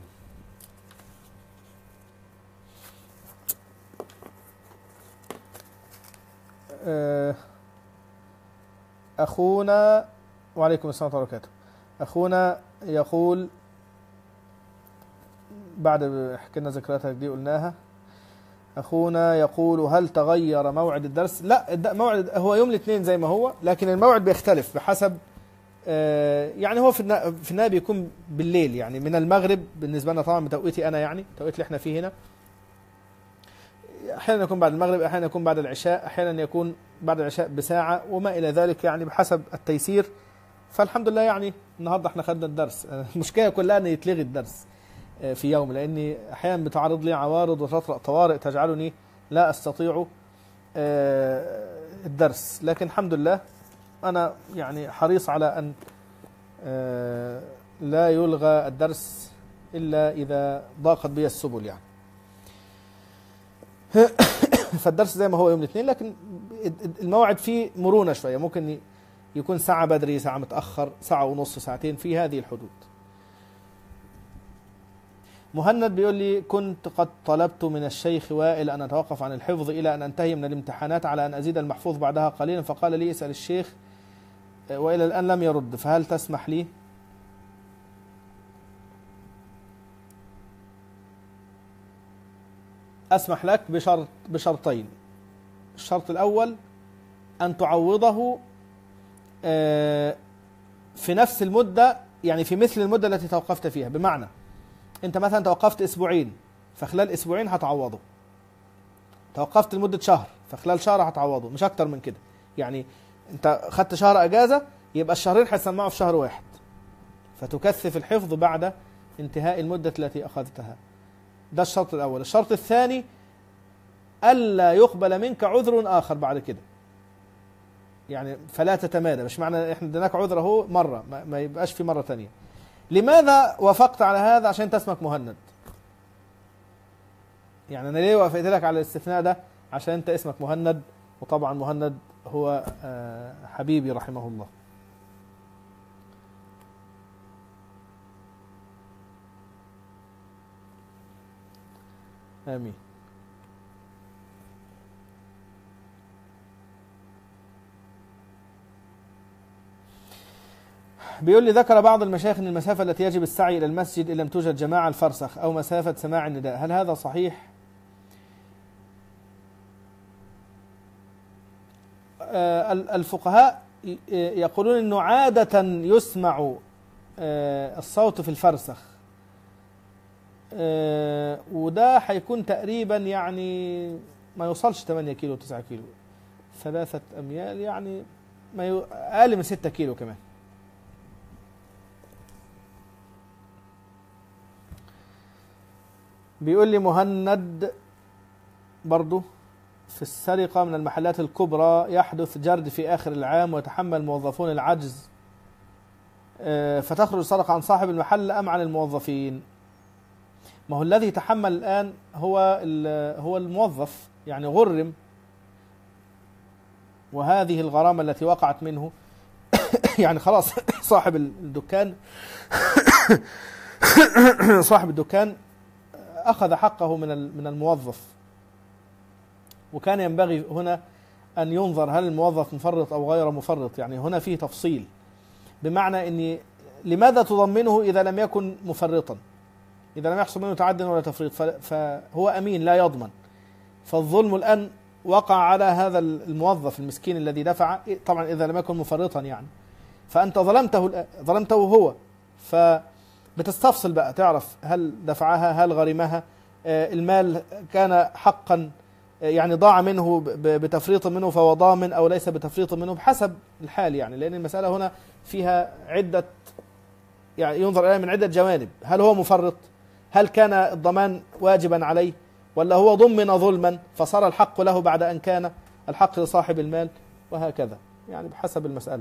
آه أخونا وعليكم السلام ورحمة الله وبركاته. أخونا يقول بعد حكينا ذكرياتك دي قلناها. أخونا يقول هل تغير موعد الدرس؟ لا، موعد هو يوم الاثنين زي ما هو، لكن الموعد بيختلف بحسب آه يعني هو في في النهاية بيكون بالليل، يعني من المغرب بالنسبة لنا طبعا بتوقيتي أنا، يعني التوقيت اللي احنا فيه هنا. أحيانا يكون بعد المغرب، أحيانا يكون بعد العشاء، أحيانا يكون بعد العشاء بساعة وما إلى ذلك، يعني بحسب التيسير. فالحمد لله يعني النهاردة احنا خدنا الدرس. المشكلة كلها أن يتلغي الدرس في يوم، لأني أحيانا بتعرض لي عوارض وتطرأ طوارئ تجعلني لا أستطيع الدرس، لكن الحمد لله أنا يعني حريص على أن لا يلغى الدرس إلا إذا ضاقت بي السبل يعني. فالدرس زي ما هو يوم الاثنين، لكن الموعد فيه مرونة شوية، ممكن يكون ساعة بدري، ساعة متأخر، ساعة ونص، ساعتين، في هذه الحدود. مهند بيقول لي كنت قد طلبت من الشيخ وائل أن أتوقف عن الحفظ إلى أن أنتهي من الامتحانات على أن أزيد المحفوظ بعدها قليلا، فقال لي اسأل الشيخ، وإلى الآن لم يرد، فهل تسمح لي؟ أسمح لك بشرط بشرطين. الشرط الأول أن تعوضه في نفس المدة، يعني في مثل المدة التي توقفت فيها. بمعنى أنت مثلا توقفت أسبوعين، فخلال أسبوعين هتعوضه. توقفت لمدة شهر، فخلال شهر هتعوضه، مش أكتر من كده. يعني أنت خدت شهر أجازة، يبقى الشهرين هيسمعوا في شهر واحد، فتكثف الحفظ بعد انتهاء المدة التي أخذتها. ده الشرط الأول. الشرط الثاني ألا يقبل منك عذر آخر بعد كده، يعني فلا تتمادى. مش معنى إحنا اديناك عذر أهو مرة ما يبقاش في مرة تانية. لماذا وافقت على هذا؟ عشان انت اسمك مهند. يعني أنا ليه وافقت لك على الاستثناء ده؟ عشان انت اسمك مهند، وطبعا مهند هو حبيبي رحمه الله. آمين. بيقول لي ذكر بعض المشايخ أن المسافة التي يجب السعي إلى المسجد إن لم توجد جماعة الفرسخ أو مسافة سماع النداء، هل هذا صحيح؟ آه الفقهاء يقولون أنه عادة يسمع آه الصوت في الفرسخ، آه وده حيكون تقريبا يعني ما يوصلش ثمانية كيلو تسعة كيلو، ثلاثة أميال، يعني ما ي... أقل من ستة كيلو كمان. بيقول لي مهند برضو في السرقة من المحلات الكبرى يحدث جرد في آخر العام ويتحمل الموظفون العجز، فتخرج السرقة عن صاحب المحل أم عن الموظفين؟ ما هو الذي يتحمل الآن هو هو الموظف، يعني غرم، وهذه الغرامة التي وقعت منه يعني خلاص صاحب الدكان صاحب الدكان أخذ حقه من من الموظف، وكان ينبغي هنا أن ينظر هل الموظف مفرط أو غير مفرط. يعني هنا فيه تفصيل، بمعنى أن لماذا تضمنه إذا لم يكن مفرطا، إذا لم يحصل منه تعد ولا تفريط فهو أمين لا يضمن. فالظلم الآن وقع على هذا الموظف المسكين الذي دفع، طبعا إذا لم يكن مفرطا يعني، فأنت ظلمته ظلمته هو، فبتستفصل بقى تعرف هل دفعها، هل غرمها، المال كان حقا يعني ضاع منه بتفريط منه فهو ضامن أو ليس بتفريط منه، بحسب الحال يعني. لأن المسألة هنا فيها عدة، يعني ينظر إليها من عدة جوانب. هل هو مفرط؟ هل كان الضمان واجبا عليه؟ ولا هو ضمن ظلما فصار الحق له بعد أن كان الحق لصاحب المال؟ وهكذا يعني بحسب المسألة.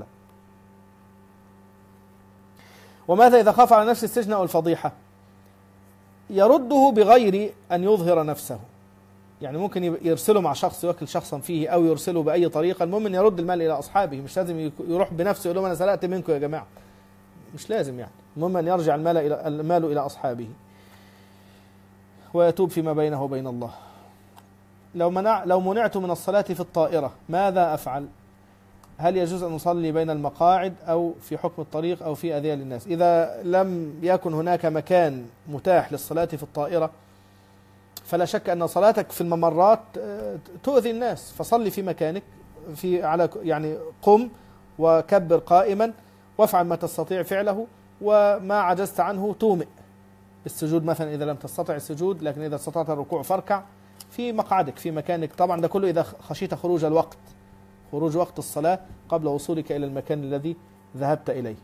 وماذا إذا خاف على نفسه السجن أو الفضيحة؟ يرده بغير أن يظهر نفسه. يعني ممكن يرسله مع شخص يوكل شخصا فيه، أو يرسله بأي طريقة، المهم أن يرد المال إلى أصحابه. مش لازم يروح بنفسه يقول لهم أنا سرقت منكم يا جماعة، مش لازم يعني. المهم أن يرجع المال إلى المال إلى أصحابه ويتوب فيما بينه وبين الله. لو منع لو منعت من الصلاة في الطائرة ماذا أفعل؟ هل يجوز أن نصلي بين المقاعد أو في حكم الطريق أو في أذية للناس؟ إذا لم يكن هناك مكان متاح للصلاة في الطائرة فلا شك أن صلاتك في الممرات تؤذي الناس، فصلي في مكانك في على يعني قم وكبر قائما وافعل ما تستطيع فعله، وما عجزت عنه تومئ السجود مثلا إذا لم تستطع السجود، لكن إذا استطعت الركوع فاركع في مقعدك في مكانك. طبعا ده كله إذا خشيت خروج الوقت، خروج وقت الصلاة قبل وصولك إلى المكان الذي ذهبت إليه.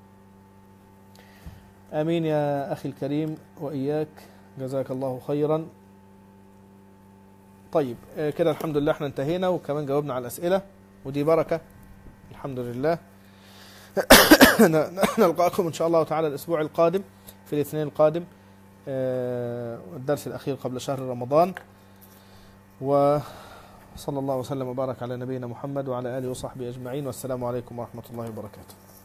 آمين يا أخي الكريم وإياك، جزاك الله خيرا. طيب كده الحمد لله احنا انتهينا، وكمان جاوبنا على الأسئلة، ودي بركة الحمد لله. نلقاكم إن شاء الله تعالى الأسبوع القادم في الاثنين القادم، الدرس الأخير قبل شهر رمضان. وصلى الله وسلم وبارك على نبينا محمد وعلى آله وصحبه أجمعين، والسلام عليكم ورحمة الله وبركاته.